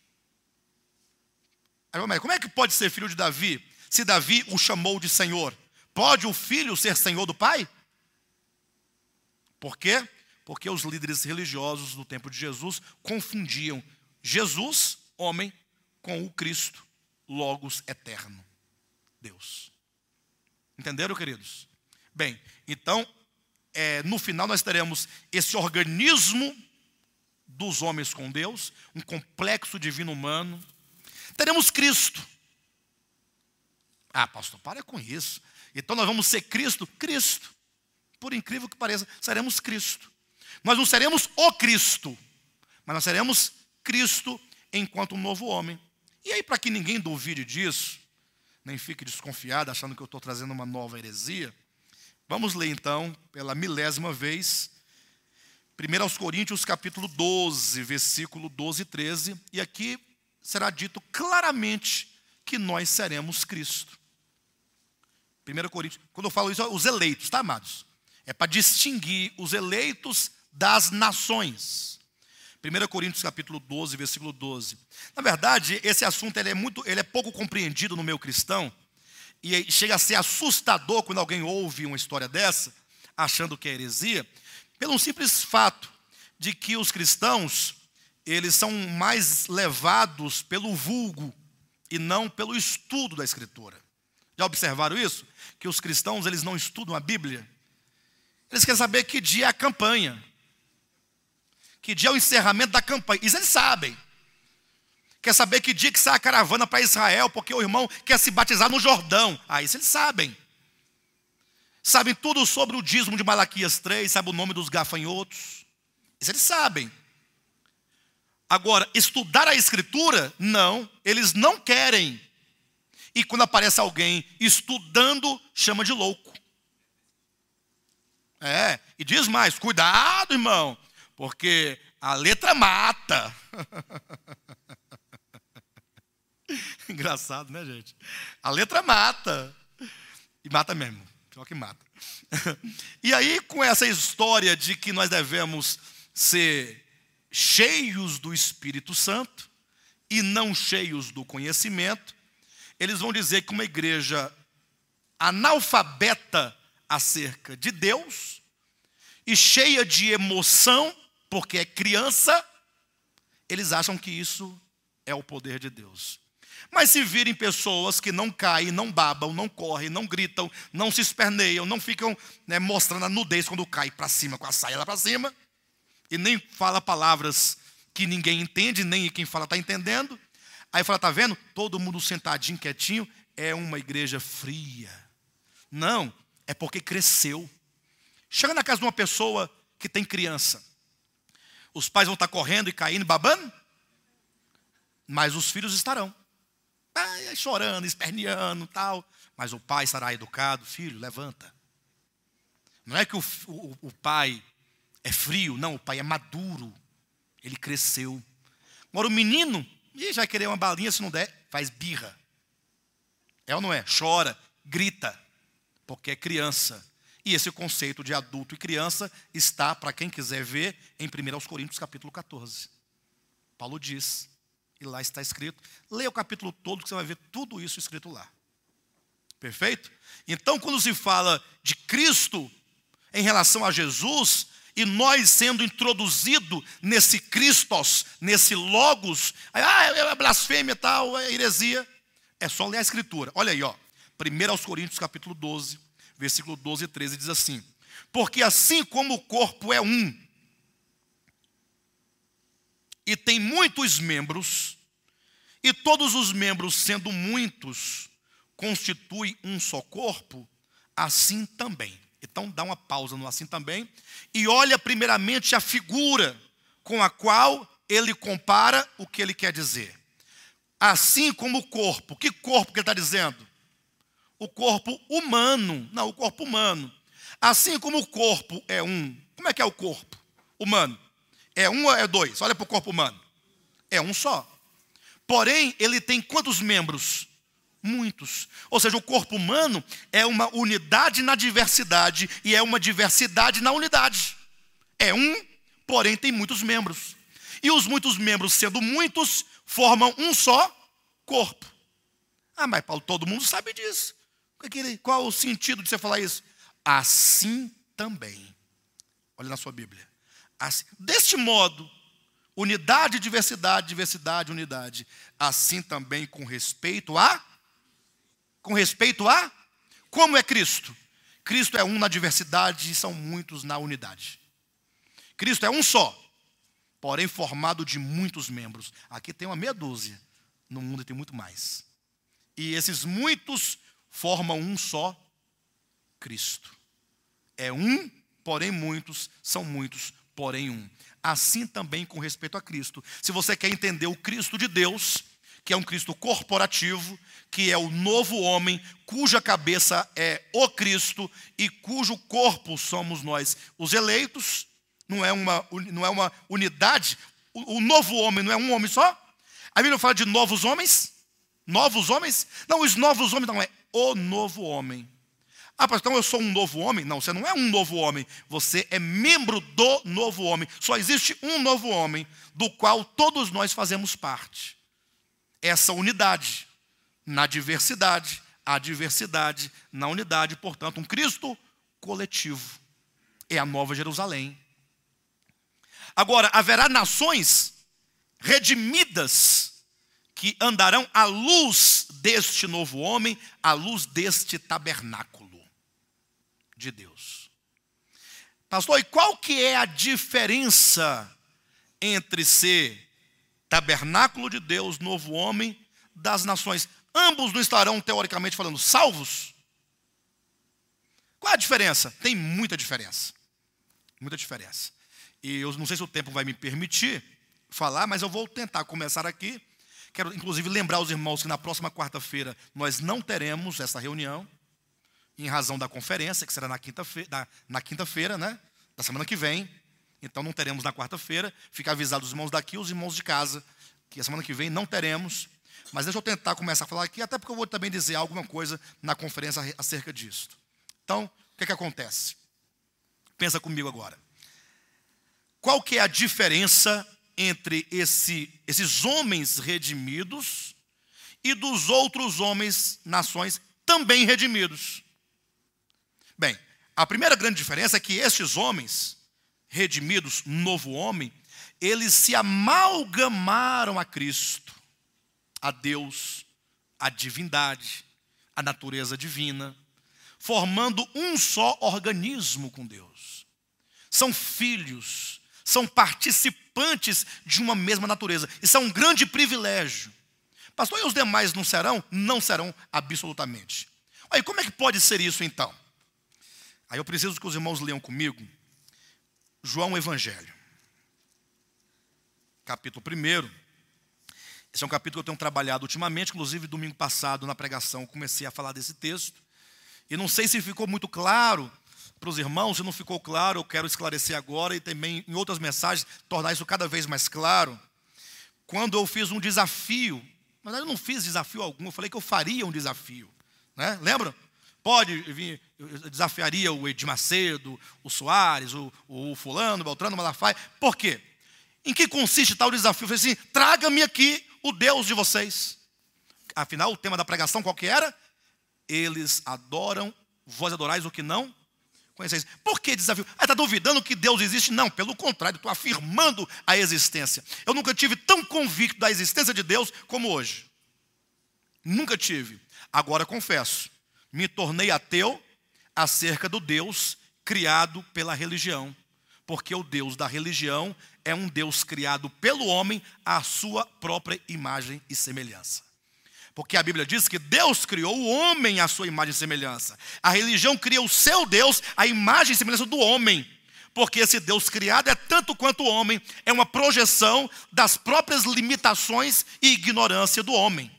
[SPEAKER 1] Aí, mas como é que pode ser filho de Davi, se Davi o chamou de Senhor? Pode o filho ser Senhor do Pai? Por quê? Porque os líderes religiosos do tempo de Jesus confundiam Jesus, homem, com o Cristo, Logos eterno, Deus. Entenderam, queridos? Bem, então, no final nós teremos esse organismo dos homens com Deus, um complexo divino humano. Teremos Cristo. Ah, pastor, para com isso. Então nós vamos ser Cristo? Cristo. Por incrível que pareça, seremos Cristo. Nós não seremos o Cristo, mas nós seremos Cristo enquanto um novo homem. E aí, para que ninguém duvide disso, nem fique desconfiado achando que eu estou trazendo uma nova heresia, vamos ler então, pela 1000ª vez, 1 Coríntios capítulo 12, versículo 12 e 13, e aqui será dito claramente que nós seremos Cristo. 1 Coríntios, quando eu falo isso, os eleitos, tá, amados? É para distinguir os eleitos das nações. 1 Coríntios capítulo 12, versículo 12. Na verdade, esse assunto ele é pouco compreendido no meio cristão, e chega a ser assustador quando alguém ouve uma história dessa, achando que é heresia, pelo simples fato de que os cristãos, eles são mais levados pelo vulgo e não pelo estudo da Escritura. Já observaram isso? Que os cristãos, eles não estudam a Bíblia. Eles querem saber que dia é a campanha, que dia é o encerramento da campanha. Isso eles sabem. Quer saber que dia que sai a caravana para Israel, porque o irmão quer se batizar no Jordão. Isso eles sabem. Sabem tudo sobre o dízimo de Malaquias 3, sabem o nome dos gafanhotos. Isso eles sabem. Agora, estudar a Escritura, não, eles não querem. E quando aparece alguém estudando, chama de louco. E diz mais, cuidado, irmão, porque a letra mata. Engraçado, né, gente? A letra mata. E mata mesmo, pior que mata. E aí, com essa história de que nós devemos ser cheios do Espírito Santo e não cheios do conhecimento, eles vão dizer que uma igreja analfabeta acerca de Deus e cheia de emoção, porque é criança, eles acham que isso é o poder de Deus. Mas se virem pessoas que não caem, não babam, não correm, não gritam, não se esperneiam, não ficam mostrando a nudez quando cai para cima, com a saia lá para cima, e nem fala palavras que ninguém entende, nem quem fala está entendendo, aí fala, tá vendo? Todo mundo sentadinho, quietinho, é uma igreja fria. Não, é porque cresceu. Chega na casa de uma pessoa que tem criança, os pais vão estar correndo e caindo e babando, mas os filhos estarão chorando, esperneando e tal, mas o pai estará educado. Filho, levanta. Não é que o pai é frio, não, o pai é maduro, ele cresceu. Agora o menino, já vai querer uma balinha, se não der, faz birra. É ou não é? Chora, grita, porque é criança. E esse conceito de adulto e criança está, para quem quiser ver, em 1 Coríntios capítulo 14. Paulo diz, e lá está escrito, leia o capítulo todo que você vai ver tudo isso escrito lá. Perfeito? Então, quando se fala de Cristo em relação a Jesus, e nós sendo introduzido nesse Christos, nesse Logos, é blasfêmia e tal, é heresia, é só ler a Escritura. Olha aí, 1 Coríntios capítulo 12, versículo 12 e 13 diz assim, porque assim como o corpo é um, e tem muitos membros, e todos os membros sendo muitos, constituem um só corpo, assim também. Então dá uma pausa no assim também, e olha primeiramente a figura com a qual ele compara o que ele quer dizer. Assim como o corpo, que corpo que ele está dizendo? O corpo humano, não, o corpo humano. Assim como o corpo é um, como é que é o corpo humano? É um ou é dois? Olha para o corpo humano. É um só. Porém, ele tem quantos membros? Muitos. Ou seja, o corpo humano é uma unidade na diversidade e é uma diversidade na unidade. É um, porém tem muitos membros. E os muitos membros, sendo muitos, formam um só corpo. Mas Paulo, todo mundo sabe disso. Qual o sentido de você falar isso? Assim também. Olha na sua Bíblia. Assim, deste modo, unidade, diversidade, diversidade, unidade. Assim também com respeito a como é Cristo? Cristo é um na diversidade e são muitos na unidade. Cristo é um só, porém formado de muitos membros. Aqui tem uma meia dúzia, no mundo tem muito mais. E esses muitos formam um só Cristo. É um, porém muitos, são muitos, porém um. Assim também com respeito a Cristo. Se você quer entender o Cristo de Deus, que é um Cristo corporativo, que é o novo homem, cuja cabeça é o Cristo e cujo corpo somos nós, os eleitos, não é uma unidade, o novo homem não é um homem só? A Bíblia fala de novos homens? Novos homens? Não, os novos homens não, é o novo homem. Ah, pastor, então eu sou um novo homem? Não, você não é um novo homem. Você é membro do novo homem. Só existe um novo homem, do qual todos nós fazemos parte. Essa unidade, na diversidade, a diversidade na unidade. Portanto, um Cristo coletivo. É a Nova Jerusalém. Agora, haverá nações redimidas que andarão à luz deste novo homem, à luz deste tabernáculo de Deus. Pastor, e qual que é a diferença entre ser tabernáculo de Deus, novo homem, das nações? Ambos não estarão, teoricamente falando, salvos? Qual é a diferença? Tem muita diferença. Muita diferença. E eu não sei se o tempo vai me permitir falar, mas eu vou tentar começar aqui. Quero, inclusive, lembrar os irmãos que na próxima quarta-feira nós não teremos essa reunião, em razão da conferência, que será na quinta-feira, né? Da semana que vem. Então não teremos na quarta-feira. Fica avisado os irmãos daqui e os irmãos de casa, que a semana que vem não teremos. Mas deixa eu tentar começar a falar aqui, até porque eu vou também dizer alguma coisa na conferência acerca disso. Então, o que acontece? Pensa comigo agora. Qual que é a diferença entre esses homens redimidos e dos outros homens, nações, também redimidos? Bem, a primeira grande diferença é que estes homens redimidos, novo homem, eles se amalgamaram a Cristo, a Deus, a divindade, a natureza divina, formando um só organismo com Deus. São filhos, são participantes de uma mesma natureza. Isso é um grande privilégio. Pastor, e os demais não serão? Não serão absolutamente. Aí, como é que pode ser isso então? Aí eu preciso que os irmãos leiam comigo João Evangelho, capítulo 1. Esse é um capítulo que eu tenho trabalhado ultimamente, inclusive domingo passado na pregação comecei a falar desse texto. E não sei se ficou muito claro para os irmãos. Se não ficou claro, eu quero esclarecer agora e também em outras mensagens tornar isso cada vez mais claro. Quando eu fiz um desafio, na verdade eu não fiz desafio algum, eu falei que eu faria um desafio, né? Lembra? Pode vir, eu desafiaria o Edir Macedo, o Soares, o fulano, o Beltrano, o Malafaia. Por quê? Em que consiste tal desafio? Eu falei assim, traga-me aqui o Deus de vocês. Afinal, o tema da pregação qual que era? Eles adoram, vós adorais o que não conheceis. Por que desafio? Está duvidando que Deus existe? Não, pelo contrário, estou afirmando a existência. Eu nunca tive tão convicto da existência de Deus como hoje. Nunca tive. Agora confesso, me tornei ateu acerca do Deus criado pela religião. Porque o Deus da religião é um Deus criado pelo homem à sua própria imagem e semelhança. Porque a Bíblia diz que Deus criou o homem à sua imagem e semelhança. A religião cria o seu Deus à imagem e semelhança do homem. Porque esse Deus criado é tanto quanto o homem, é uma projeção das próprias limitações e ignorância do homem.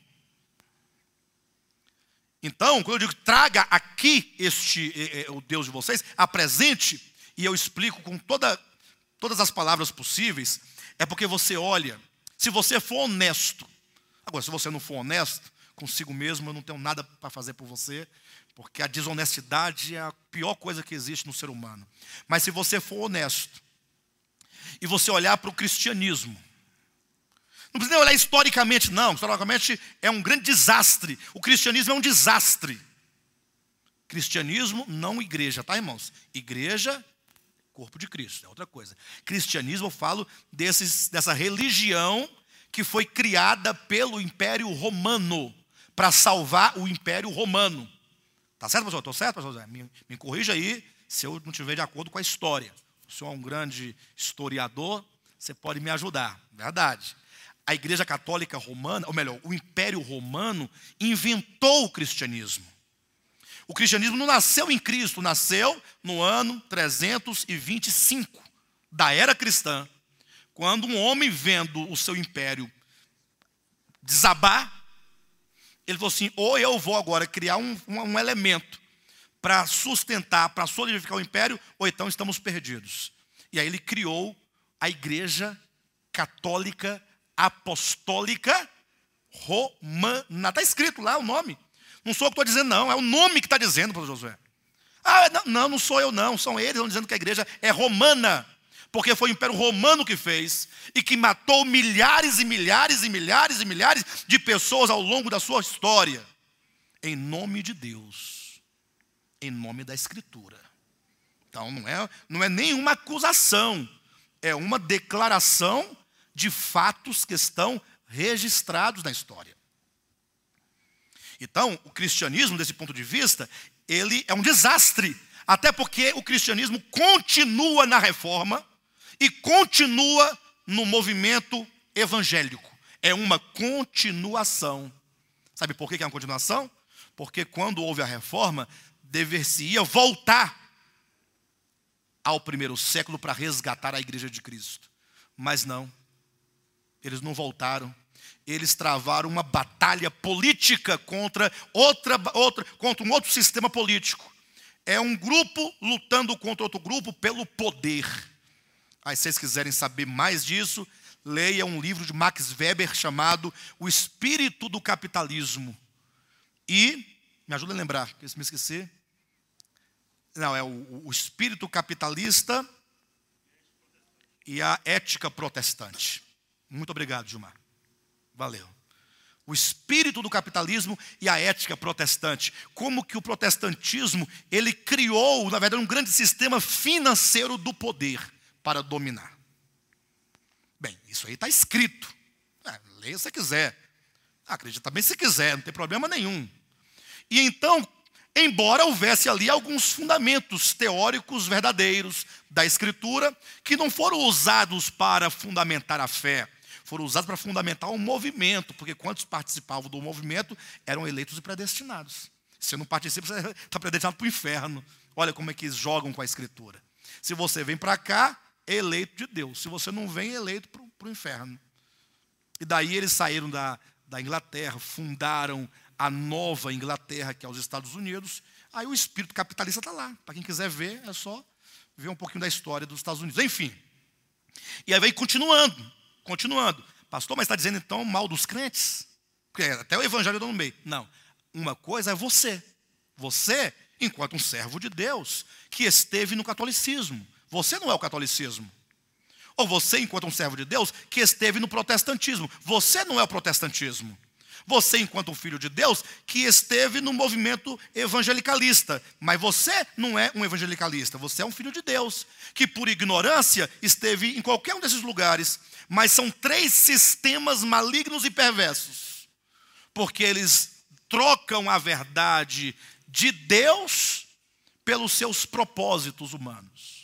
[SPEAKER 1] Então, quando eu digo traga aqui o Deus de vocês, apresente, e eu explico com todas as palavras possíveis, é porque você olha, se você for honesto. Agora, se você não for honesto consigo mesmo, eu não tenho nada para fazer por você, porque a desonestidade é a pior coisa que existe no ser humano. Mas se você for honesto, e você olhar para o cristianismo, não precisa nem olhar historicamente, não. Historicamente é um grande desastre. O cristianismo é um desastre. Cristianismo, não igreja, tá, irmãos? Igreja, corpo de Cristo, é outra coisa. Cristianismo, eu falo dessa religião que foi criada pelo Império Romano para salvar o Império Romano. Tá certo, pastor? Estou certo, pastor José? Me corrija aí se eu não estiver de acordo com a história. O senhor é um grande historiador, você pode me ajudar. Verdade. A Igreja Católica Romana, ou melhor, o Império Romano inventou o cristianismo. O cristianismo não nasceu em Cristo, nasceu no ano 325 da era cristã. Quando um homem vendo o seu império desabar, ele falou assim, ou eu vou agora criar um elemento para sustentar, para solidificar o império, ou então estamos perdidos. E aí ele criou a Igreja Católica Apostólica Romana. Está escrito lá o nome. Não sou eu que estou dizendo, não. É o nome que está dizendo, pastor Josué. Ah, não sou eu não, são eles, estão dizendo que a igreja é romana, porque foi o Império Romano que fez, e que matou milhares e milhares e milhares e milhares de pessoas ao longo da sua história, em nome de Deus, em nome da Escritura. Então não é nenhuma acusação, é uma declaração de fatos que estão registrados na história. Então, o cristianismo, desse ponto de vista, ele é um desastre, até porque o cristianismo continua na reforma e continua no movimento evangélico. É uma continuação. Sabe por que é uma continuação? Porque quando houve a reforma, dever-se-ia voltar ao primeiro século para resgatar a igreja de Cristo. Mas não, eles não voltaram. Eles travaram uma batalha política contra contra um outro sistema político. É um grupo lutando contra outro grupo pelo poder. Aí, se vocês quiserem saber mais disso, leia um livro de Max Weber chamado O Espírito do Capitalismo. E, me ajuda a lembrar, que eu me esqueci. Não, é o espírito capitalista e a ética protestante. Muito obrigado, Gilmar. Valeu. O espírito do capitalismo e a ética protestante. Como que o protestantismo, ele criou, na verdade, um grande sistema financeiro do poder para dominar. Bem, isso aí está escrito. Leia se quiser. Acredita também se quiser, não tem problema nenhum. E então, embora houvesse ali alguns fundamentos teóricos verdadeiros da Escritura, que não foram usados para fundamentar a fé, foram usados para fundamentar um movimento, porque quantos participavam do movimento eram eleitos e predestinados. Se você não participa, você está predestinado para o inferno. Olha como é que eles jogam com a Escritura. Se você vem para cá, é eleito de Deus. Se você não vem, é eleito para o inferno. E daí eles saíram da Inglaterra, fundaram a nova Inglaterra, que é os Estados Unidos. Aí o espírito capitalista está lá. Para quem quiser ver, é só ver um pouquinho da história dos Estados Unidos. Enfim. E aí vem continuando. Pastor, mas está dizendo então mal dos crentes? Porque até o evangelho está no meio. Não. Uma coisa é você. Você, enquanto um servo de Deus, que esteve no catolicismo. Você não é o catolicismo. Ou você, enquanto um servo de Deus, que esteve no protestantismo. Você não é o protestantismo. Você, enquanto um filho de Deus, que esteve no movimento evangelicalista. Mas você não é um evangelicalista. Você é um filho de Deus, que por ignorância esteve em qualquer um desses lugares. Mas são 3 sistemas malignos e perversos. Porque eles trocam a verdade de Deus pelos seus propósitos humanos.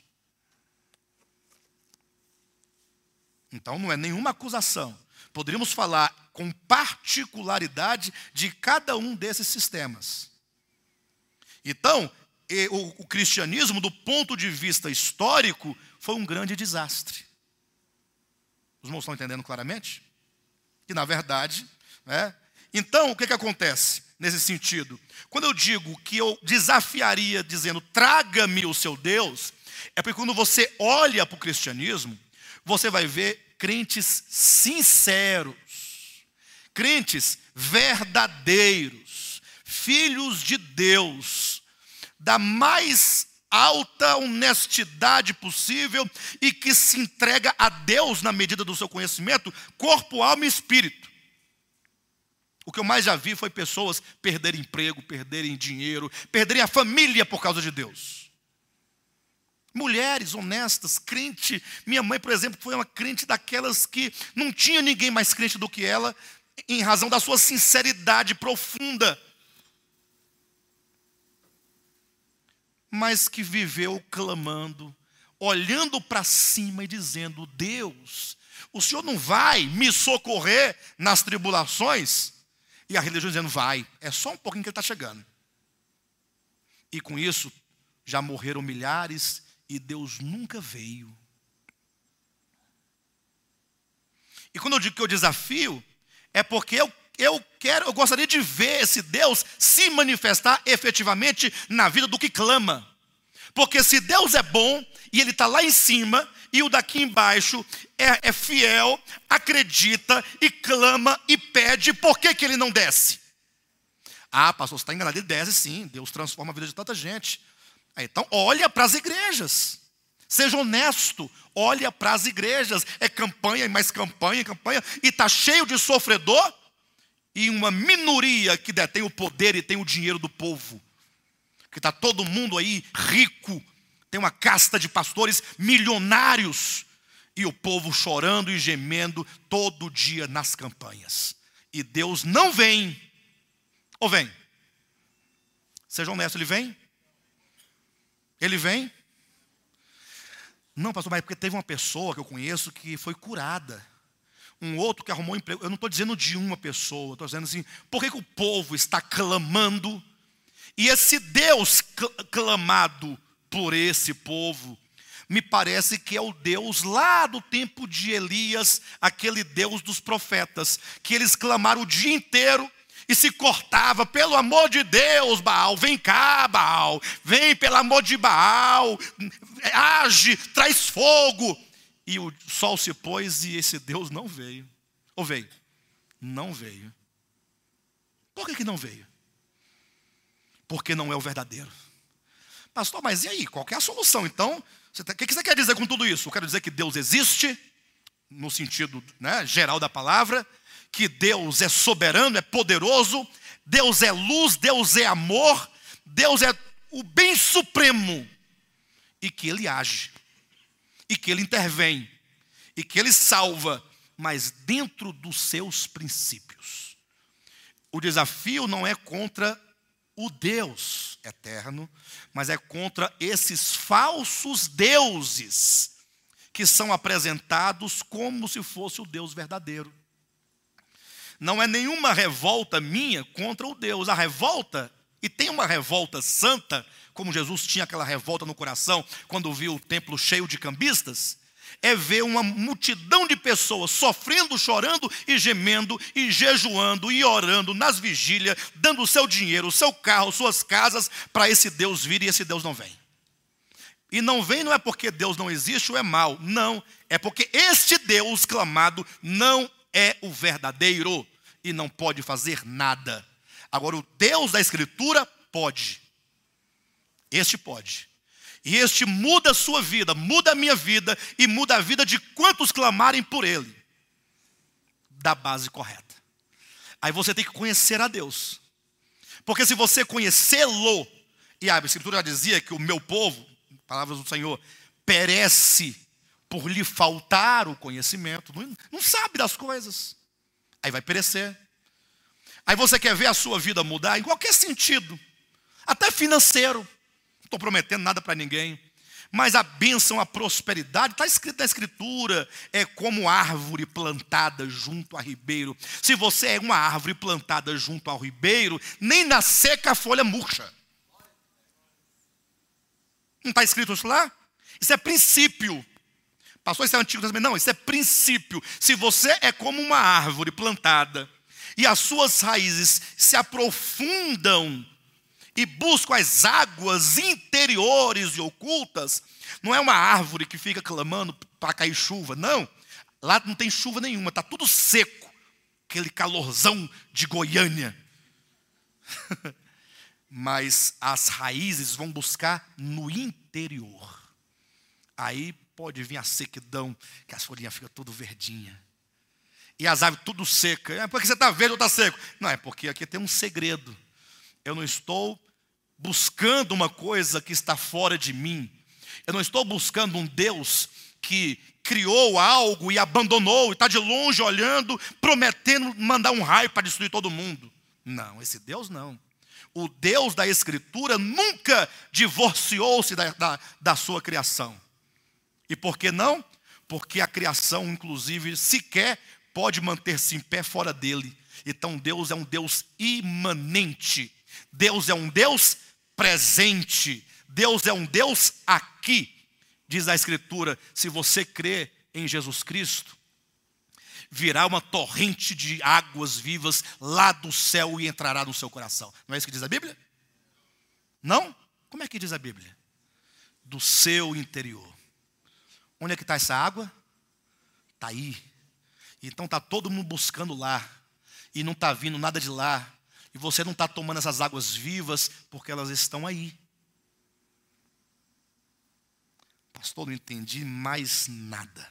[SPEAKER 1] Então não é nenhuma acusação. Poderíamos falar com particularidade de cada um desses sistemas. Então, o cristianismo, do ponto de vista histórico, foi um grande desastre. Os irmãos estão entendendo claramente? Que, na verdade, Então, o que acontece nesse sentido? Quando eu digo que eu desafiaria dizendo, traga-me o seu Deus, é porque quando você olha para o cristianismo, você vai ver crentes sinceros, crentes verdadeiros, filhos de Deus, da mais alta honestidade possível e que se entrega a Deus na medida do seu conhecimento, corpo, alma e espírito. O que eu mais já vi foi pessoas perderem emprego, perderem dinheiro, perderem a família por causa de Deus. Mulheres honestas, crente. Minha mãe, por exemplo, foi uma crente daquelas que não tinha ninguém mais crente do que ela, em razão da sua sinceridade profunda. Mas que viveu clamando, olhando para cima e dizendo, Deus, o Senhor não vai me socorrer nas tribulações? E a religião dizendo, vai, é só um pouquinho que ele está chegando. E com isso, já morreram milhares e Deus nunca veio. E quando eu digo que eu desafio, é porque eu gostaria de ver esse Deus se manifestar efetivamente na vida do que clama. Porque se Deus é bom e Ele está lá em cima e o daqui embaixo é fiel, acredita e clama e pede, por que Ele não desce? Ah, pastor, você está enganado, Ele desce sim, Deus transforma a vida de tanta gente. Então, olha para as igrejas. Seja honesto, olha para as igrejas. É campanha e mais campanha, campanha. E está cheio de sofredor. E uma minoria que detém o poder e tem o dinheiro do povo. Que está todo mundo aí rico. Tem uma casta de pastores milionários. E o povo chorando e gemendo todo dia nas campanhas. E Deus não vem. Ou vem? Seja honesto, ele vem? Ele vem? Não, pastor, mas porque teve uma pessoa que eu conheço que foi curada. Um outro que arrumou emprego. Eu não estou dizendo de uma pessoa. Estou dizendo assim, por que o povo está clamando? E esse Deus clamado por esse povo, me parece que é o Deus lá do tempo de Elias, aquele Deus dos profetas, que eles clamaram o dia inteiro e se cortava, pelo amor de Deus, Baal, vem cá, Baal, vem pelo amor de Baal, age, traz fogo. E o sol se pôs e esse Deus não veio. Ou veio? Não veio. Por que não veio? Porque não é o verdadeiro. Pastor, mas e aí? Qual que é a solução? Então, o que você quer dizer com tudo isso? Eu quero dizer que Deus existe, no sentido, né, geral da palavra, que Deus é soberano, é poderoso, Deus é luz, Deus é amor, Deus é o bem supremo, e que Ele age, e que Ele intervém, e que Ele salva, mas dentro dos seus princípios. O desafio não é contra o Deus eterno, mas é contra esses falsos deuses, que são apresentados como se fosse o Deus verdadeiro. Não é nenhuma revolta minha contra o Deus. A revolta, e tem uma revolta santa, como Jesus tinha aquela revolta no coração, quando viu o templo cheio de cambistas, é ver uma multidão de pessoas sofrendo, chorando e gemendo, e jejuando, e orando nas vigílias, dando o seu dinheiro, o seu carro, suas casas, para esse Deus vir, e esse Deus não vem. E não vem não é porque Deus não existe ou é mau, não, é porque este Deus clamado não é o verdadeiro e não pode fazer nada. Agora o Deus da Escritura pode. Este pode. E este muda a sua vida, muda a minha vida e muda a vida de quantos clamarem por Ele. Da base correta. Aí você tem que conhecer a Deus. Porque se você conhecê-lo, e a Escritura já dizia que o meu povo, palavras do Senhor, perece por lhe faltar o conhecimento, não sabe das coisas, aí vai perecer. Aí você quer ver a sua vida mudar em qualquer sentido, até financeiro, não estou prometendo nada para ninguém, mas a bênção, a prosperidade, está escrito na Escritura, é como árvore plantada junto a ribeiro. Se você é uma árvore plantada junto ao ribeiro, nem na seca a folha murcha. Não está escrito isso lá? Isso é princípio. Pastor, isso é Antigo Testamento? Não, isso é princípio. Se você é como uma árvore plantada e as suas raízes se aprofundam e buscam as águas interiores e ocultas, não é uma árvore que fica clamando para cair chuva, não. Lá não tem chuva nenhuma, está tudo seco. Aquele calorzão de Goiânia. Mas as raízes vão buscar no interior. Aí pode vir a sequidão, que as folhinhas ficam tudo verdinha. E as árvores tudo secas. É porque você está verde ou está seco? Não, é porque aqui tem um segredo. Eu não estou buscando uma coisa que está fora de mim. Eu não estou buscando um Deus que criou algo e abandonou, e está de longe olhando, prometendo mandar um raio para destruir todo mundo. Não, esse Deus não. O Deus da Escritura nunca divorciou-se da sua criação. E por que não? Porque a criação, inclusive, sequer pode manter-se em pé fora dele. Então Deus é um Deus imanente. Deus é um Deus presente. Deus é um Deus aqui. Diz a Escritura, se você crê em Jesus Cristo, virá uma torrente de águas vivas lá do céu e entrará no seu coração. Não é isso que diz a Bíblia? Não? Como é que diz a Bíblia? Do seu interior. Onde é que está essa água? Está aí. Então está todo mundo buscando lá. E não está vindo nada de lá. E você não está tomando essas águas vivas porque elas estão aí. Pastor, não entendi mais nada.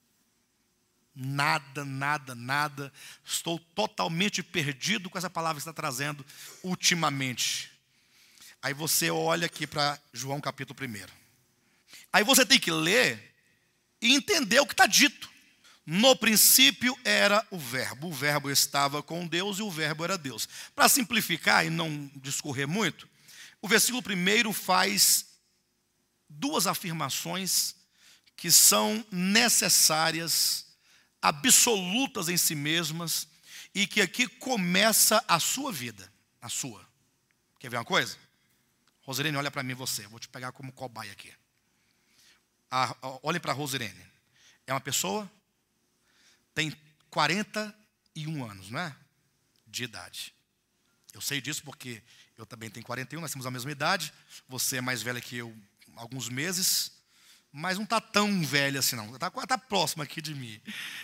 [SPEAKER 1] Nada. Estou totalmente perdido com essa palavra que você está trazendo ultimamente. Aí você olha aqui para João capítulo 1. Aí você tem que ler e entender o que está dito. No princípio era o verbo estava com Deus e o verbo era Deus. Para simplificar e não discorrer muito, o versículo 1 faz duas afirmações que são necessárias, absolutas em si mesmas, e que aqui começa a sua vida, a sua. Quer ver uma coisa? Rosirene, olha para mim você, vou te pegar como cobaia aqui. Olhe para a Rosirene. É uma pessoa, tem 41 anos, não é? De idade. Eu sei disso porque eu também tenho 41, nós temos a mesma idade. Você é mais velha que eu alguns meses, mas não está tão velha assim não. Está próxima aqui de mim.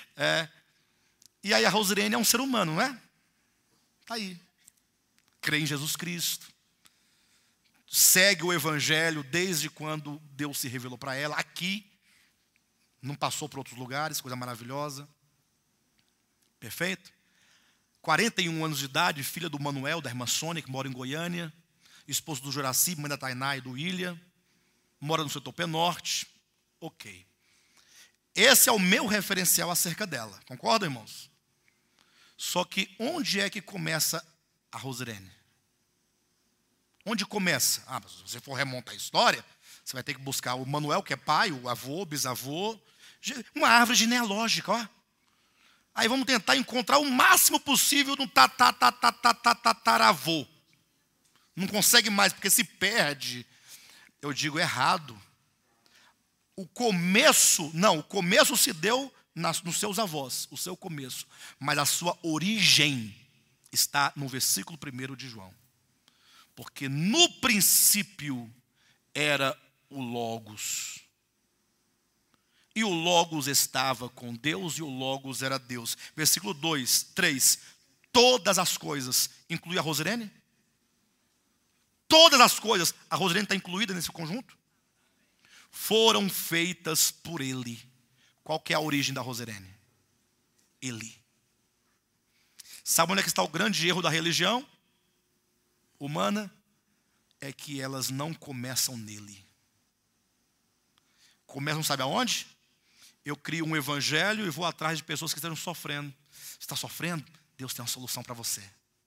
[SPEAKER 1] E aí a Rosirene é um ser humano, não é? Está aí. Crê em Jesus Cristo. Segue o Evangelho desde quando Deus se revelou para ela. Aqui. Não passou para outros lugares, coisa maravilhosa. Perfeito? 41 anos de idade, filha do Manuel, da irmã Sônia, que mora em Goiânia. Esposo do Juraci, mãe da Tainá e do William. Mora no setor P-Norte. Ok. Esse é o meu referencial acerca dela. Concorda, irmãos? Só que onde é que começa a Rosirene? Onde começa? Mas se você for remontar a história, você vai ter que buscar o Manuel, que é pai, o avô, o bisavô. Uma árvore genealógica, ó. Aí vamos tentar encontrar o máximo possível no tataravô. Não consegue mais, porque se perde. Eu digo errado. O começo se deu nos seus avós, o seu começo. Mas a sua origem está no versículo 1 de João. Porque no princípio era o Logos. E o Logos estava com Deus e o Logos era Deus. Versículo 3. Todas as coisas, inclui a Rosirene? Todas as coisas, a Rosirene está incluída nesse conjunto? Foram feitas por Ele. Qual que é a origem da Rosirene? Ele. Sabe onde é que está o grande erro da religião humana? É que elas não começam nele. Começam, sabe aonde? Eu crio um evangelho e vou atrás de pessoas que estão sofrendo. Você está sofrendo? Deus tem uma solução para você.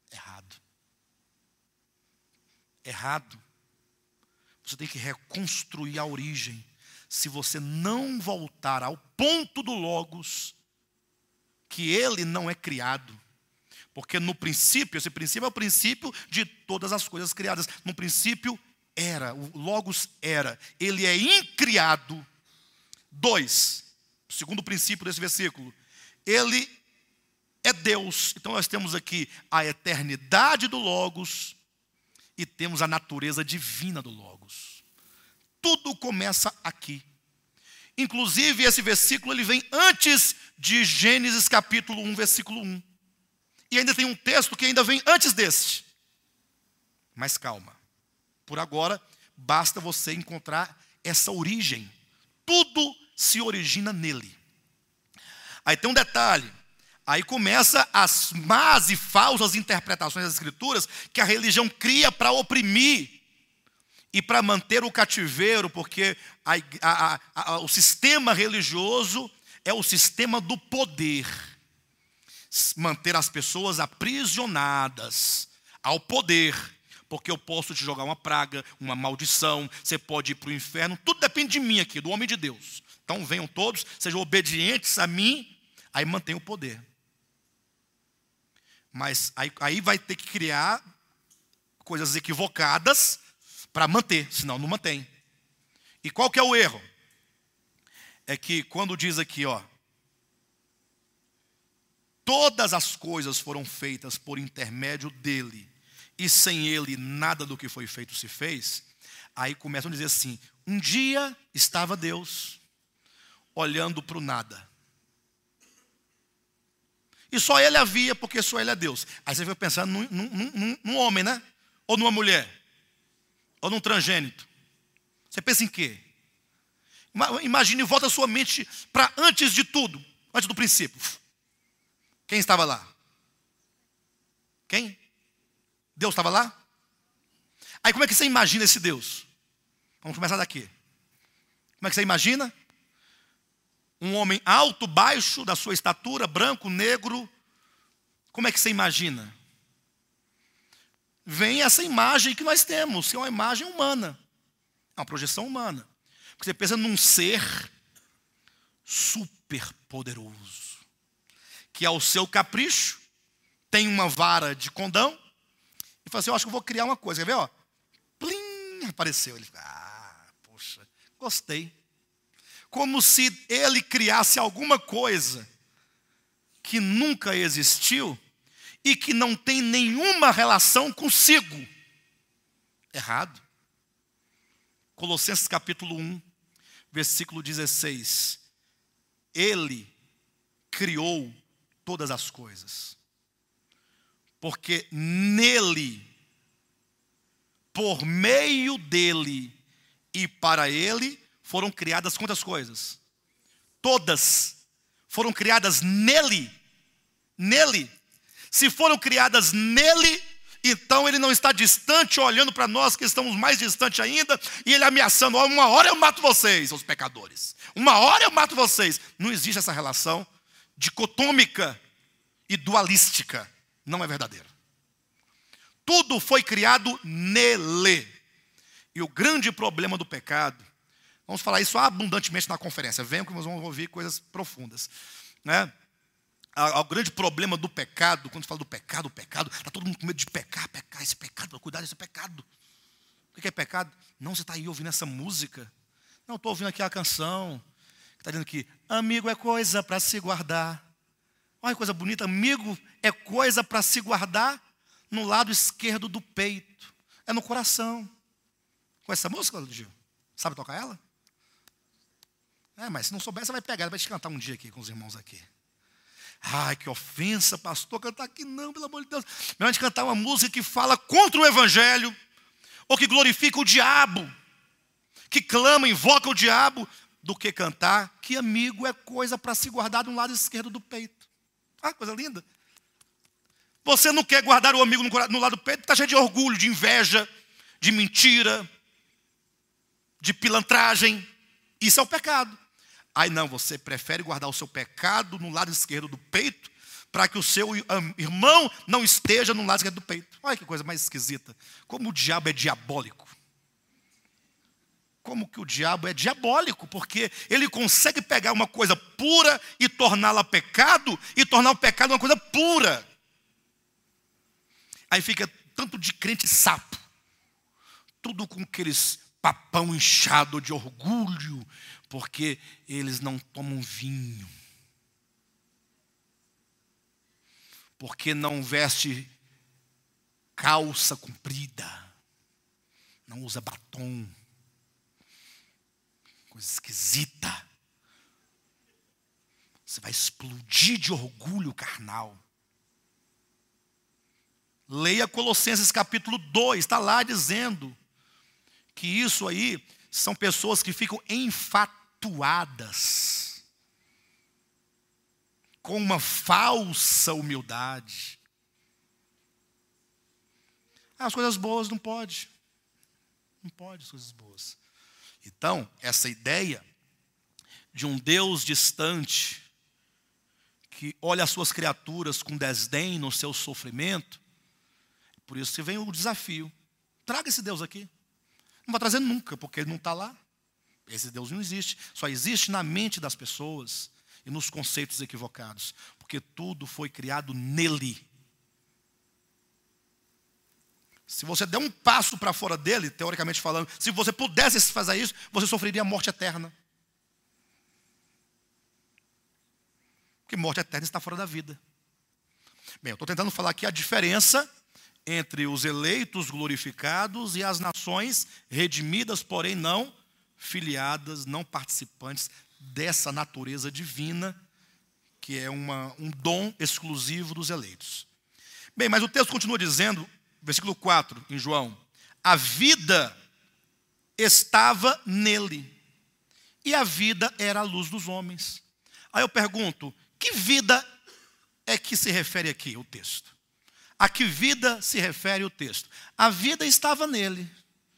[SPEAKER 1] Errado. Você tem que reconstruir a origem. Se você não voltar ao ponto do Logos, que ele não é criado. Porque no princípio, esse princípio é o princípio de todas as coisas criadas. No princípio era, o Logos era. Ele é incriado. 2, o segundo princípio desse versículo. Ele é Deus. Então nós temos aqui a eternidade do Logos e temos a natureza divina do Logos. Tudo começa aqui. Inclusive esse versículo ele vem antes de Gênesis capítulo 1, versículo 1. E ainda tem um texto que ainda vem antes deste. Mas calma. Por agora, basta você encontrar essa origem. Tudo se origina nele. Aí tem um detalhe. Aí começa as más e falsas interpretações das Escrituras que a religião cria para oprimir e para manter o cativeiro, porque o sistema religioso é o sistema do poder. Manter as pessoas aprisionadas ao poder, porque eu posso te jogar uma praga, uma maldição, você pode ir para o inferno, tudo depende de mim aqui, do homem de Deus. Então venham todos, sejam obedientes a mim, aí mantém o poder. Mas aí vai ter que criar coisas equivocadas para manter, senão não mantém. E qual que é o erro? É que quando diz aqui, ó, todas as coisas foram feitas por intermédio dele, e sem ele nada do que foi feito se fez, aí começam a dizer assim, um dia estava Deus olhando para o nada. E só ele havia, porque só ele é Deus. Aí você vai pensando num homem, né? Ou numa mulher. Ou num transgênito. Você pensa em quê? Imagine, volta a sua mente para antes de tudo, antes do princípio. Quem estava lá? Quem? Deus estava lá? Aí como é que você imagina esse Deus? Vamos começar daqui. Como é que você imagina? Um homem alto, baixo, da sua estatura, branco, negro. Como é que você imagina? Vem essa imagem que nós temos, que é uma imagem humana. É uma projeção humana. Porque você pensa num ser super poderoso, que ao seu capricho tem uma vara de condão e fala assim, eu acho que eu vou criar uma coisa. Quer ver? Ó? Plim, apareceu. Ele fala, poxa, gostei. Como se ele criasse alguma coisa que nunca existiu e que não tem nenhuma relação consigo. Errado. Colossenses capítulo 1, versículo 16. Ele criou todas as coisas. Porque nele, por meio dele e para ele, foram criadas quantas coisas? Todas foram criadas nele. Nele. Se foram criadas nele, então ele não está distante, olhando para nós que estamos mais distantes ainda, e ele ameaçando, uma hora eu mato vocês, os pecadores. Uma hora eu mato vocês. Não existe essa relação dicotômica e dualística. Não é verdadeira. Tudo foi criado nele. E o grande problema do pecado, vamos falar isso abundantemente na conferência. Venham que nós vamos ouvir coisas profundas. Né? O grande problema do pecado, quando fala do pecado, está todo mundo com medo de pecar, esse pecado, cuidar desse pecado. O que é pecado? Não, você está aí ouvindo essa música. Não, estou ouvindo aqui a canção, que está dizendo que amigo é coisa para se guardar. Olha que coisa bonita, amigo é coisa para se guardar no lado esquerdo do peito. É no coração. Conhece essa música, Gil? Sabe tocar ela? Mas se não souber, você vai pegar, vai te cantar um dia aqui com os irmãos aqui. Ai, que ofensa, pastor, cantar aqui não, pelo amor de Deus. Melhor a gente cantar uma música que fala contra o evangelho, ou que glorifica o diabo, que clama, invoca o diabo, do que cantar que amigo é coisa para se guardar no lado esquerdo do peito. Ah, coisa linda. Você não quer guardar o amigo no lado do peito, está cheio de orgulho, de inveja, de mentira, de pilantragem. Isso é o pecado. Aí não, você prefere guardar o seu pecado no lado esquerdo do peito, para que o seu irmão não esteja no lado esquerdo do peito. Olha que coisa mais esquisita. Como o diabo é diabólico. Como que o diabo é diabólico, porque ele consegue pegar uma coisa pura e torná-la pecado, e tornar o pecado uma coisa pura. Aí fica tanto de crente sapo, tudo com aqueles papão inchado de orgulho, porque eles não tomam vinho, porque não veste calça comprida, não usa batom, coisa esquisita. Você vai explodir de orgulho carnal. Leia Colossenses capítulo 2, está lá dizendo que isso aí são pessoas que ficam enfatuadas com uma falsa humildade. As coisas boas não pode. Não pode as coisas boas. Então, essa ideia de um Deus distante, que olha as suas criaturas com desdém no seu sofrimento, por isso que vem o desafio. Traga esse Deus aqui. Não vai trazer nunca, porque ele não está lá. Esse Deus não existe. Só existe na mente das pessoas e nos conceitos equivocados. Porque tudo foi criado nele. Se você der um passo para fora dele, teoricamente falando, se você pudesse fazer isso, você sofreria a morte eterna. Porque morte eterna está fora da vida. Bem, eu estou tentando falar aqui a diferença entre os eleitos glorificados e as nações redimidas, porém não filiadas, não participantes dessa natureza divina, que é um dom exclusivo dos eleitos. Bem, mas o texto continua dizendo, versículo 4, em João, a vida estava nele, e a vida era a luz dos homens. Aí eu pergunto, que vida é que se refere aqui o texto? A que vida se refere o texto? A vida estava nele.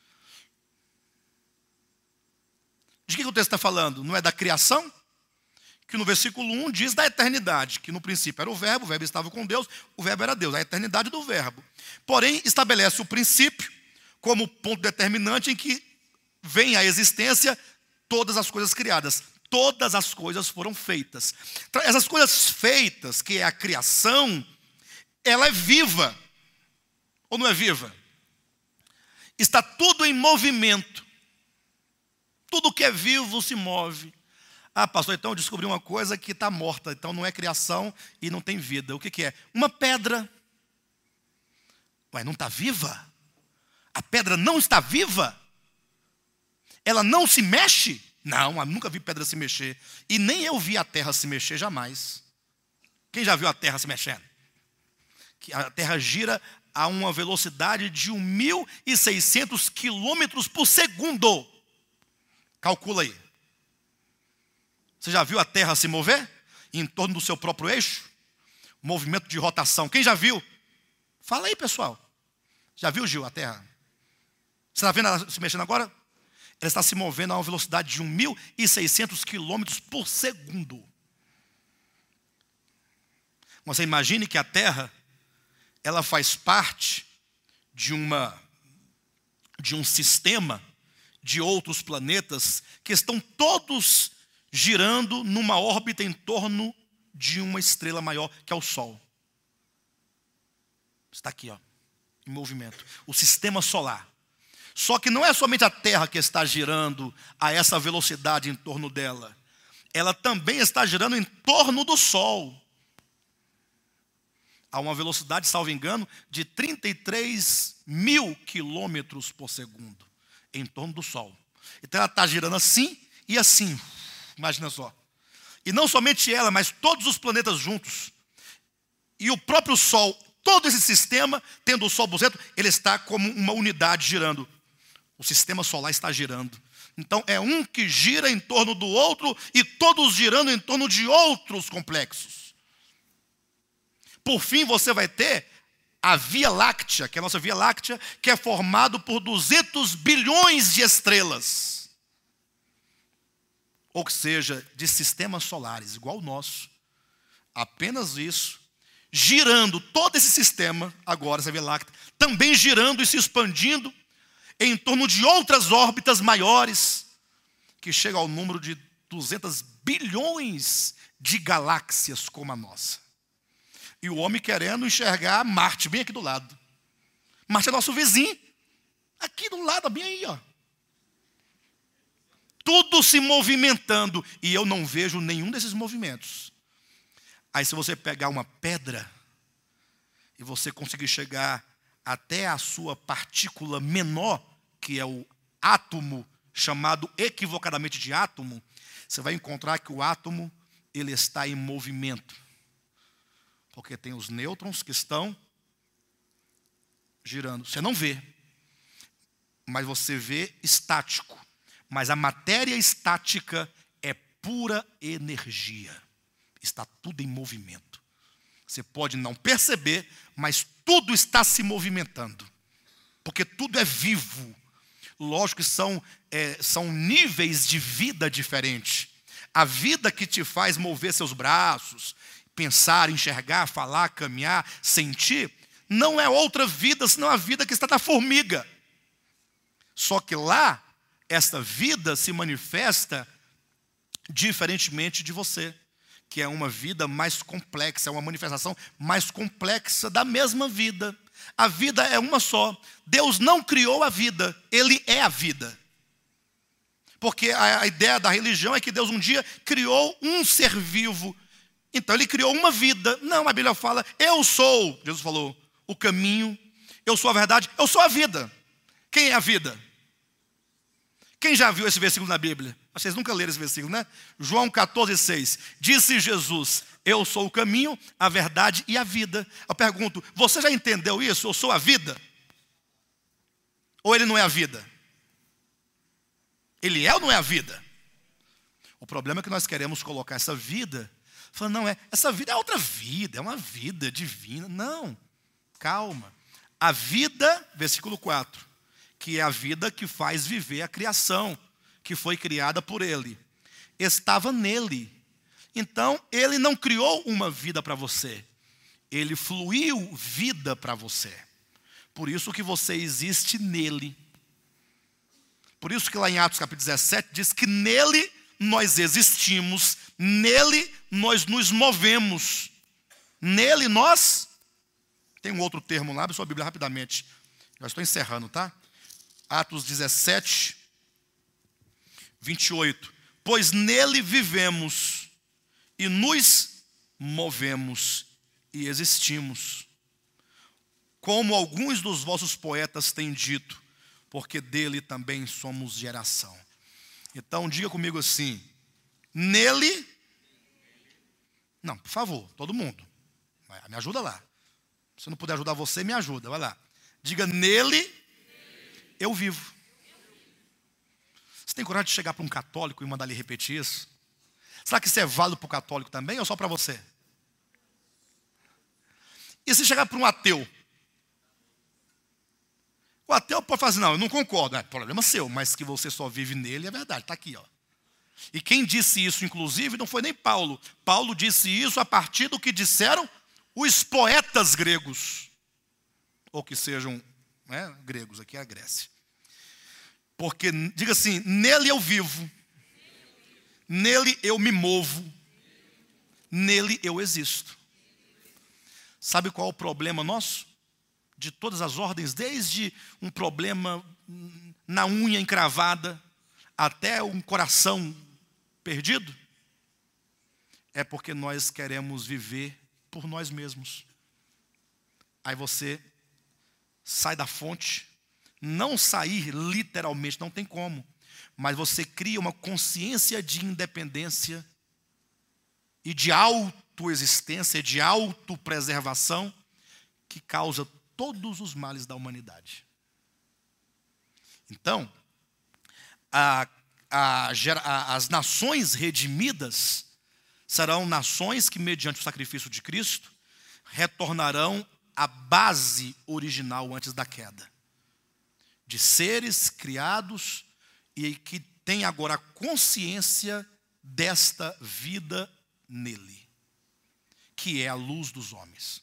[SPEAKER 1] De que o texto está falando? Não é da criação? Que no versículo 1 diz da eternidade, que no princípio era o verbo estava com Deus, o verbo era Deus, a eternidade do verbo. Porém, estabelece o princípio como ponto determinante em que vem à existência todas as coisas criadas. Todas as coisas foram feitas. Essas coisas feitas, que é a criação, ela é viva. Ou não é viva? Está tudo em movimento. Tudo que é vivo se move. Ah, pastor, então eu descobri uma coisa que está morta. Então não é criação e não tem vida. O que é? Uma pedra. Ué, não está viva? A pedra não está viva? Ela não se mexe? Não, eu nunca vi pedra se mexer. E nem eu vi a terra se mexer jamais. Quem já viu a terra se mexendo? Que a terra gira a uma velocidade de 1.600 quilômetros por segundo. Calcula aí. Você já viu a terra se mover em torno do seu próprio eixo? Movimento de rotação. Quem já viu? Fala aí, pessoal. Já viu, Gil, a terra? Você está vendo ela se mexendo agora? Ela está se movendo a uma velocidade de 1.600 quilômetros por segundo. Você imagine que a Terra, ela faz parte de um sistema de outros planetas que estão todos girando numa órbita em torno de uma estrela maior, que é o Sol. Está aqui, ó, em movimento. O sistema solar. Só que não é somente a Terra que está girando a essa velocidade em torno dela. Ela também está girando em torno do Sol. A uma velocidade, salvo engano, de 33 mil quilômetros por segundo. Em torno do Sol. Então ela está girando assim e assim. Imagina só. E não somente ela, mas todos os planetas juntos. E o próprio Sol, todo esse sistema, tendo o Sol por dentro, ele está como uma unidade girando. O sistema solar está girando. Então é um que gira em torno do outro e todos girando em torno de outros complexos. Por fim, você vai ter a Via Láctea, que é a nossa Via Láctea, que é formado por 200 bilhões de estrelas. Ou seja, de sistemas solares, igual o nosso. Apenas isso. Girando todo esse sistema, agora essa Via Láctea, também girando e se expandindo em torno de outras órbitas maiores, que chega ao número de 200 bilhões de galáxias como a nossa. E o homem querendo enxergar Marte, bem aqui do lado. Marte é nosso vizinho. Aqui do lado, bem aí, ó. Tudo se movimentando. E eu não vejo nenhum desses movimentos. Aí se você pegar uma pedra e você conseguir chegar até a sua partícula menor, que é o átomo, chamado equivocadamente de átomo, você vai encontrar que o átomo, ele está em movimento. Porque tem os nêutrons que estão girando. Você não vê, mas você vê estático. Mas a matéria estática é pura energia. Está tudo em movimento. Você pode não perceber, mas tudo está se movimentando. Porque tudo é vivo. Lógico que são níveis de vida diferentes. A vida que te faz mover seus braços, pensar, enxergar, falar, caminhar, sentir, não é outra vida senão a vida que está na formiga. Só que lá, esta vida se manifesta diferentemente de você, que é uma vida mais complexa, é uma manifestação mais complexa da mesma vida. A vida é uma só. Deus não criou a vida, Ele é a vida. Porque a ideia da religião é que Deus um dia criou um ser vivo. Então Ele criou uma vida. Não, a Bíblia fala, eu sou, Jesus falou, o caminho, eu sou a verdade, eu sou a vida. Quem é a vida? Quem já viu esse versículo na Bíblia? Vocês nunca leram esse versículo, né? João 14,6. Disse Jesus, eu sou o caminho, a verdade e a vida. Eu pergunto, você já entendeu isso? Eu sou a vida? Ou Ele não é a vida? Ele é ou não é a vida? O problema é que nós queremos colocar essa vida, falando, não, essa vida é outra vida, é uma vida divina. Não, calma. A vida, versículo 4, que é a vida que faz viver a criação, que foi criada por Ele, estava nele. Então, Ele não criou uma vida para você, Ele fluiu vida para você. Por isso que você existe nele. Por isso que lá em Atos capítulo 17 diz que nele nós existimos, nele nós nos movemos, nele nós... Tem um outro termo lá, abre sua Bíblia rapidamente. Já estou encerrando, tá? Atos 17, 28. Pois nele vivemos e nos movemos e existimos. Como alguns dos vossos poetas têm dito, porque dele também somos geração. Então diga comigo assim, nele... Não, por favor, todo mundo. Me ajuda lá. Se eu não puder ajudar você, me ajuda, vai lá. Diga, nele eu vivo. Você tem coragem de chegar para um católico e mandar ele repetir isso? Será que isso é válido para o católico também ou só para você? E se chegar para um ateu? O ateu pode falar assim, não, eu não concordo. É problema seu, mas que você só vive nele é verdade, está aqui, ó. E quem disse isso, inclusive, não foi nem Paulo. Paulo disse isso a partir do que disseram os poetas gregos. Ou que sejam gregos, aqui é a Grécia. Porque, diga assim, nele eu vivo, nele eu me movo, nele eu existo. Sabe qual é o problema nosso? De todas as ordens, desde um problema na unha encravada, até um coração perdido, é porque nós queremos viver por nós mesmos. Aí você sai da fonte, não sair literalmente, não tem como, mas você cria uma consciência de independência e de autoexistência, de autopreservação, que causa todos os males da humanidade. Então, as nações redimidas serão nações que, mediante o sacrifício de Cristo, retornarão à base original antes da queda. De seres criados e que têm agora a consciência desta vida nele, que é a luz dos homens.